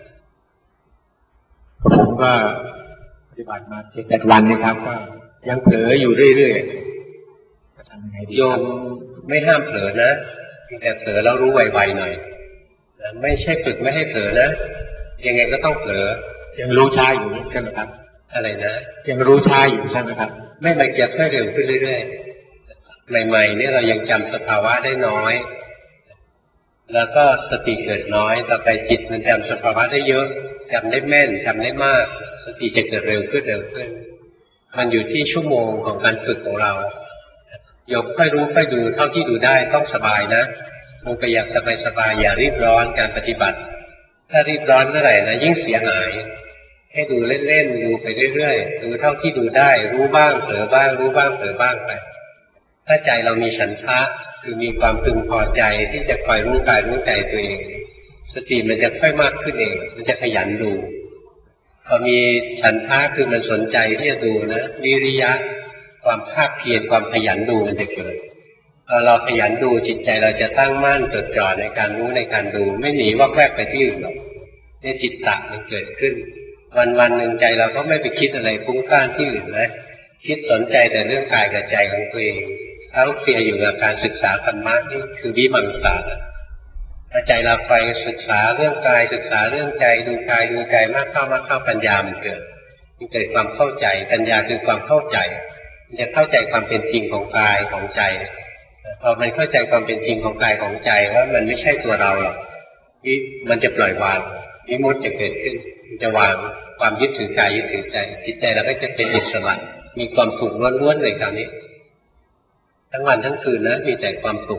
Speaker 2: ผมก็ปฏิบัติมาเจ็ดแปดวันนะครับก็ยังเผลออยู่เรื่อยๆทำยังไงดีโยมไม่ห้ามเผลอนะแต่เผลอแล้วรู้ไวๆหน่อยไม่ใช่ฝึกไม่ให้เผลอนะยังไงก็ต้องเผลอยังรู้ช้าอยู่ใช่ไหมครับอะไรนะยังรู้ช้าอยู่ใช่ไหมครับไม่ละเอียดค่อยเร็วขึ้นเรื่อยๆใหม่ๆเนี่ยเรายังจำสภาวะได้น้อยแล้วก็สติเกิดน้อยต่อไปจิตมันจำสภาวะได้เยอะจำได้แม่นจำได้มากสติจะเกิดเร็วขึ้นเร็วขึ้นมันอยู่ที่ชั่วโมงของการฝึกของเราโยมค่อยรู้ค่อยดูเท่าที่ดูได้ต้องสบายนะลงไปอย่างสบายๆอย่ารีบร้อนการปฏิบัติถ้ารีบร้อนเมื่อไหร่นะยิ่งเสียหายให้ดูเล่นๆดูไปเรื่อยๆดูเท่าที่ดูได้รู้บ้างเผลอบ้างรู้บ้างเผลอบ้างไปถ้าใจเรามีฉันทะคือมีความพึงพอใจที่จะคอยรู้กายรู้ใจตัวเองสติมันจะค่อยมากขึ้นเองมันจะขยันดูพอมีฉันทะคือมันสนใจที่จะดูนะวิริยะความภาคเพียรความขยันดูมันจะเกิดพอเราขยันดูจิตใจเราจะตั้งมั่นจดจ่อในการรู้ในการดูไม่หนีวอกแวกไปที่อื่นหรอกเนี่ยจิตตะมันเกิดขึ้นวันวันหนึ่งใจเราก็ไม่ไปคิดอะไรฟุ้งซ่านที่อื่นนะคิดสนใจแต่เรื่องกายกับใจของตัวเองเขาเคลียร์อยู่กับการศึกษาธรรมะนี่คือวิมังสาถ้าใจเราไปศึกษาเรื่องกายศึกษาเรื่องใจดูกายดูใจมากเข้ามากเข้าปัญญามันเกิดมันเกิดความเข้าใจปัญญาคือความเข้าใจมันจะเข้าใจความเป็นจริงของกายของใจพอมันเข้าใจความเป็นจริงของกายของใจว่ามันไม่ใช่ตัวเราหรอกมันจะปล่อยวางวิมุตติจะเกิดขึ้นมันจะวางความยึดถือกายยึดถือใจจิตใจเราก็จะเป็นอิสระมีความสุขล้วนๆเลยคราวนี้ทั้งวันทั้งคืนนะมีแต่ความสุข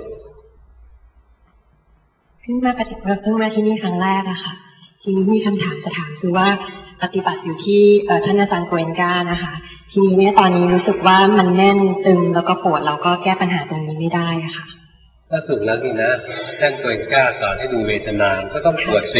Speaker 10: เพิ่งมาปฏิบัติเพิ่งมาที่นี่ครั้งแรกอะค่ะทีนี้มีคำถามจะถามคือว่าปฏิบัติอยู่ที่ท่านอาจารย์โกเอนกานะคะทีนี้เนี่ยตอนนี้รู้สึกว่ามันแน่นตึงแล้วก็ปวดเราก็แก้ปัญหาตรงนี้ไม่ได้อะค่ะ
Speaker 2: ก็ถูกแล้วนี่นะท่านโกเอนกาสอนให้ดูเวทนาก็ต้องปวดสิ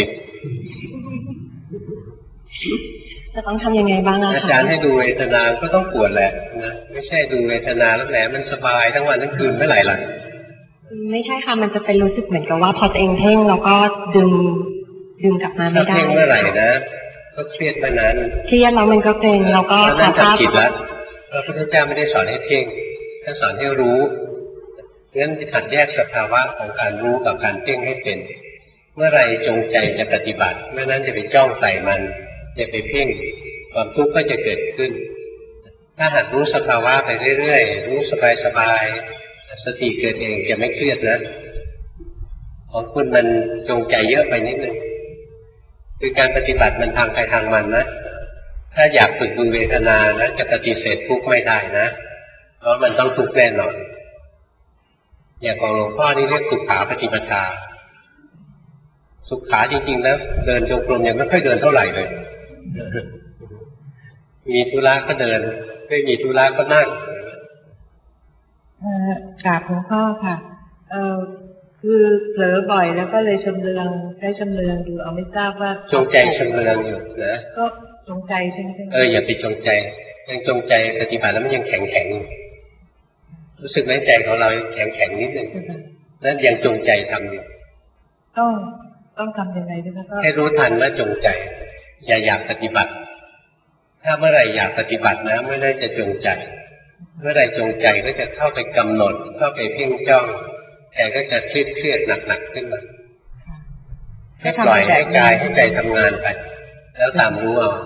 Speaker 10: จะต้องทำยังไงบ้างอะคะ
Speaker 2: อาจารย์ให้ดูเวทนาก็ต้องปวดแหละนะไม่ใช่ดูเวทนาแล้วแหมมันสบายทั้งวันทั้งคืนเมื่อไหร่ล่ะ
Speaker 10: ไม่ใช่ค่ะมันจะเป็นรู้สึกเหมือนกับว่าพอตัวเองเพ่งเราก็ดึงดึงกลับมาไม่ได้
Speaker 2: เพ่งเมื่อไหร่นะก็เครียดมานาน
Speaker 10: เครียดแล้วมันก็เพ่งเราก็
Speaker 2: พอภาพผิดแล้วพระพุทธเจ้าไม่ได้สอนให้เพ่งท่านสอนให้รู้งั้นขัดแยกสภาวะของการรู้กับการเพ่งให้เป็นเมื่อไรจงใจจะปฏิบัติเมื่อนั้นจะไปจ้องใส่มันจะไปเพ่งความทุกข์ก็จะเกิดขึ้นถ้าหากรู้สภาวะไปเรื่อยๆรู้สบายๆสติเกิดเองจะไม่เครียดนะของคุณมันจงใจเยอะไปนิดนึงคือการปฏิบัติมันทางใครทางมันนะถ้าอยากฝึกดูเวทนานะจะปฏิเสธทุกข์ไม่ได้นะเพราะมันต้องทุกข์แน่นอนอย่างของหลวงพ่อนี่เรียกสุขาปฏิปทาสุขาจริงๆนะเดินจงกรมยังไม่ค่อยเดินเท่าไหร่เลยมีธุระก็เดินไม่มีธุระก็นั่ง
Speaker 3: กราบหลวงพ่อค่ะเออคือเผลอบ่อยแล้วก็เลยชำเลืองใช้ชำเลืองดูเอาไม่ทราบว่า
Speaker 2: จงใจชำเลืองอยู่นะ
Speaker 3: ก็จงใจใช่ไหม
Speaker 2: เอออย่าไปจงใจยังจงใจปฏิบัติแล้วมันยังแข็งแข็งรู้สึกไหมใจของเราแข็งแข็งนิดนึงนั่นยังจงใจทำอยู่
Speaker 3: ต้องต้องทำยังไงด้วยนะก็
Speaker 2: ให้รู้ทันว่าจงใจอย่าอยากปฏิบัติถ้าเมื่อไหร่อยากปฏิบัตินะไม่ได้จะจงใจเมื่อไหร่จงใจก็จะเข้าไปกำหนดเข้าไปเพ่งจ้องแต่ก็จะเครียดเครียดหนักๆขึ้นมาให้ปล่อยให้กายให้ใจทำงานไปแล้วตามรู้เอา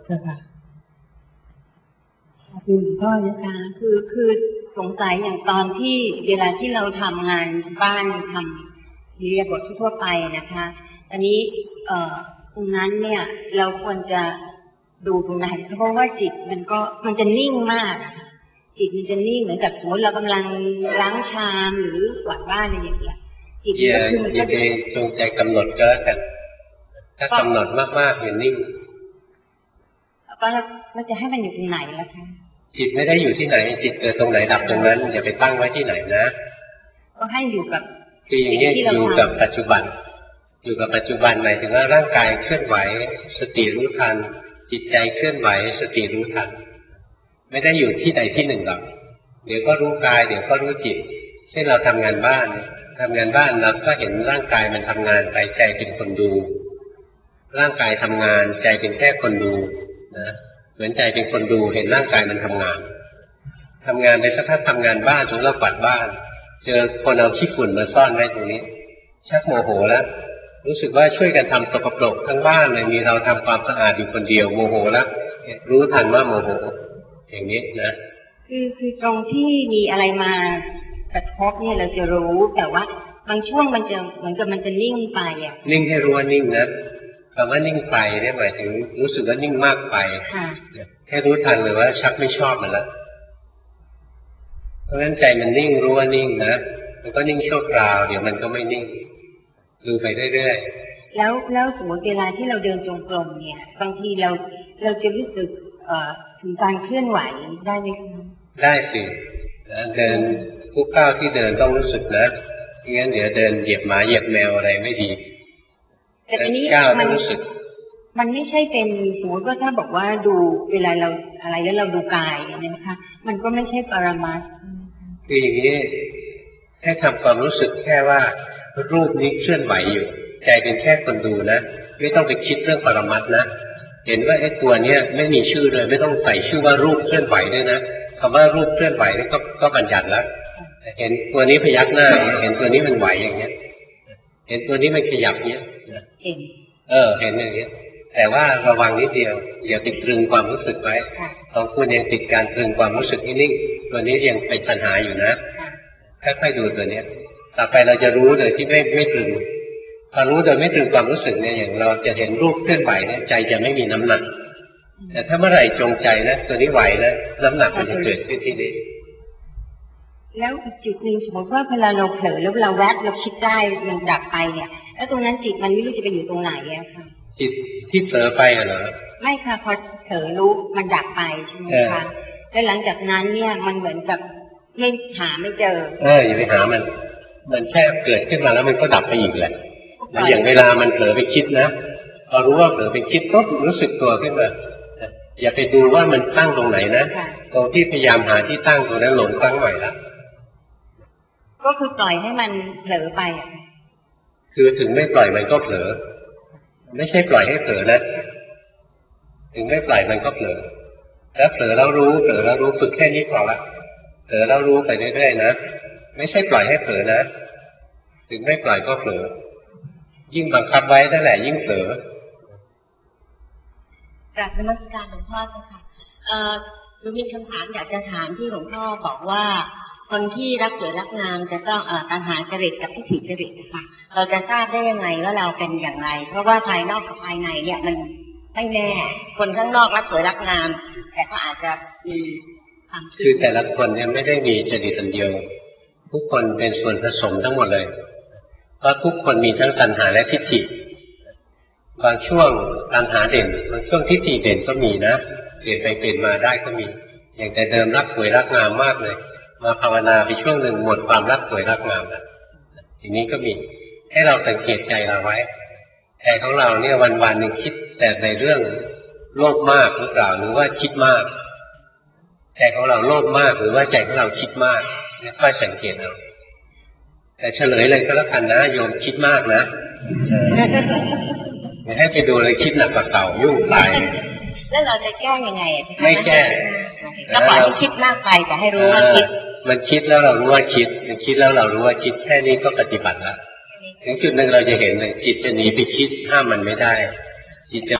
Speaker 7: คือพ่อนะคะคือคือสงสัยอย่างตอนที่เวลาที่เราทำงานบ้านทำอิริยาบถทั่วไปนะคะอันนี้เอ่อตรงนั้นเนี่ยเราควรจะดูตรงไหนเพราะว่าจิตมันก็มันจะนิ่งมากจิตมันจะนิ่งเหมือนกับสมมติเรากำลังล้างชามหรือกวาดบ้านอะไรอย่างเงี้ยจิตก็คือมันก็จะ
Speaker 2: จงใจกำหนดก็แล้วกันถ้ากำหนดมากๆอย่านิ่ง
Speaker 7: ก็เราจะให้มันอยู่ตรงไหนล่ะคะ
Speaker 2: จิตไม่ได้อยู่ที่ไหนจิตเกิดตรงไหนดับตรงนั้นอย่าไปตั้งไว้ที่ไหนนะ
Speaker 7: ก็ให้อยู่กับ
Speaker 2: คืออย่างนี้อยู่กับปัจจุบันอยู่กับปัจจุบันหมายถึงว่าร่างกายเคลื่อนไหวสติรู้ทันจิตใจเคลื่อนไหวสติรู้ทันไม่ได้อยู่ที่ใดที่หนึ่งหรอกเดี๋ยวก็รู้กายเดี๋ยวก็รู้จิตเช่นเราทำงานบ้านทำงานบ้านเราก็เห็นร่างกายมันทำงานไปใจเป็นคนดูร่างกายทำงานใจเป็นแค่คนดูนะเหมือนใจเป็นคนดูเห็นร่างกายมันทำงานทำงานไปสักพักทำงานบ้านถึงเรากวาดบ้านเจอคนเอาขี้ฝุ่นมาซ่อนไว้ตรงนี้ชักโมโหแล้วรู้สึกว่าช่วยกันทำสกปรกทั้งบ้านเลยมีเราทำความสะอาดอยู่คนเดียวโมโหแล้วรู้ทันว่าโมโหอย่างนี้นะ
Speaker 7: คือคือตรงที่มีอะไรมากระทบเนี่ยเราจะรู้แต่ว่าบางช่วงมันจะเหมือนกับมันจะนิ่งไปอ่ะ
Speaker 2: นิ่งให้รู้ว่านิ่งนะคำว่านิ่งไปเนี่ยหมายถึงรู้สึกว่านิ่งมากไปแค่รู้ทันเลยว่าชักไม่ชอบมันแล้วเพราะฉะนั้นใจมันนิ่งรู้ว่านิ่งนะมันก็นิ่งชั่วคราวเดี๋ยวมันก็ไม่นิ่งดูไปเรื่อย
Speaker 7: ๆแล้วแล้วสมมติเวลาที่เราเดินจงกรมเนี่ยบางทีเราเราจะรู้สึกเอ่อถึงการเคลื่อนไหวได้ไหมคะ
Speaker 2: ได้สิเดินทุกก้าวที่เดินต้องรู้สึกนะไม่งั้นเดี๋ยวเดินเหยียบหมาเหยียบแมวอะไรไม่ดี
Speaker 7: แต่ทีนี้มันรู้สึกมันไม่ใช่เป็นสมมติว่าถ้าบอกว่าดูเวลาเราอะไรแล้วเราดูกายนะคะมันก็ไม่ใช่ปรมัตถ์
Speaker 2: คืออย่างนี้ให้ทำความรู้สึกแค่ว่ารูปนี้เคลื่อนไหวอยู่ใจเป็นแค่คนดูนะไม่ต้องไปคิดเรื่องปรมัตถ์นะเห็นว่าไอ้ตัวเนี้ยไม่มีชื่อเลยไม่ต้องใส่ชื่อว่ารูปเคลื่อนไหวด้วยนะคำว่ารูปเคลื่อนไหวนี่ก็ก็บัญญัติแล้วเห็นตัวนี้พยักหน้าเห็นตัวนี้มันไหวอย่างเงี้ยเห็นตัวนี้มันขยับเนี้ย
Speaker 7: เห็น
Speaker 2: เออเห็นอย่างเงี้ยแต่ว่าระวังนิดเดียวอย่าติดตรึงความรู้สึกไว้ของคุณยังติดการตรึงความรู้สึกนิ่งตัวนี้ยังเป็นปัญหาอยู่นะค่อยๆดูตัวเนี้ยต่อไปเราจะรู้โดยที่ไม่ไม่ตรึงพอรู้โดยไม่ตรึงความรู้สึกเนี่ยอย่างเราจะเห็นรูปเคลื่อนไหวเนี่ยใจจะไม่มีน้ำหนักแต่ถ้าเมื่อไหร่จงใจนะตัวนี้ไหวนะน้ำหนักมันจะเกิดขึ้นที่นี้
Speaker 7: แล้วอีกจุดหนึ่งสมมติว่าเวลาเราเผลอแล้วเราแวบเราคิดได้มันดับไปเนี่ยแล้วตรงนั้นจิตมันไม่รู้จะไปอยู่ตรงไหนอะค่ะ
Speaker 2: จิตที่เผลอไปเหรอ
Speaker 7: ไม่ค่ะพอเผลอรู้มันดับไปใช่ไหมคะแล้วหลังจากนั้นเนี่ยมันเหมือนกับไม่หาไม่เจอ
Speaker 2: เอออย่าไปหามันมันแค่เกิดขึ้นมาแล้วมันก็ดับไปอีกแหละแล้วอย่างเวลามันเผลอไปคิดนะพอรู้ว่าเผลอไปคิดก็รู้สึกตัวขึ้นมาอย่าไปดูว่ามันตั้งตรงไหนนะตรงที่พยายามหาที่ตั้งตรงนั้นหลงตั้งใหม่ละ
Speaker 7: ก็คือปล่อยให้มันเผลอไปอ่ะ
Speaker 2: คือถึงไม่ปล่อยมันก็เผลอไม่ใช่ปล่อยให้เผลอนะถึงไม่ปล่อยมันก็เผลอแล้วเผลอแล้วรู้เผลอแล้วรู้ฝึกแค่นี้พอละเผลอแล้วรู้ไปเรื่อยๆนะไม่ใช่ปล่อยให้เผลอนะถึงไม่ปล่อยก็เผลอยิ่งบังคับไว้นั่นแหละยิ่งเผล
Speaker 7: อกราบนมัสการหลวงพ่อค่ะเอ่อหนูมีคำถามอยากจะถามที่หลวงพ่อบอกว่าคนที่รักสวยรักงามจะต้องเอ่อตัณหาจริตกับทิฏฐิจริตนะคะเราจะทราบได้ยังไงว่าเราเป็นอย่างไรเพราะว่าภายนอกกับภายในเนี่ยมันไม่แน่คนข้างนอกรักสวยรักงามแต่ก็อาจจะมีความ
Speaker 2: คือแต่ละคนเนี่ยไม่ได้มีจริตอันเดียวคทุกคนเป็นส่วนผสมทั้งหมดเลยเพราะทุกคนมีทั้งตัณหาและทิฏฐิบางช่วงตัณหาเด่นบางช่วงทิฏฐิเด่นก็มีนะเปลี่ยนไปเปลี่ยนมาได้ก็มีอย่างแต่เดิมรักสวยรักงามมากเลยมาภาวนาไปช่วงหนึ่งหมดความรักสวยรักงามแล้วทีนี้ก็มีให้เราสังเกตใจเราไว้ใจของเราเนี่ยวันๆหนึ่งคิดแต่ในเรื่องโลภมากหรือเปล่าหรือว่าคิดมากใจของเราโลภมากหรือว่าใจของเราคิดมากเนี่ยค่อยสังเกตเอาแต่เฉลยเลยก็แล้วกันนะโยมคิดมากนะอย่าให้ไปดูเลยคิดหนักกว่าเก่ายุ่งตาย
Speaker 7: แล้วเราจะแก้ยังไง
Speaker 2: ไม่แก้
Speaker 7: ก็ปล่อยให้คิดมากไปแต่ให้รู้ว่าคิด
Speaker 2: มันคิดแล้วเรารู้ว่าคิดมันคิดแล้วเรารู้ว่าคิดแค่นี้ก็ปฏิบัติแล้วถึงจุดหนึ่งเราจะเห็นเลยจิตจะหนีไปคิดห้ามมันไม่ได้จิตจะ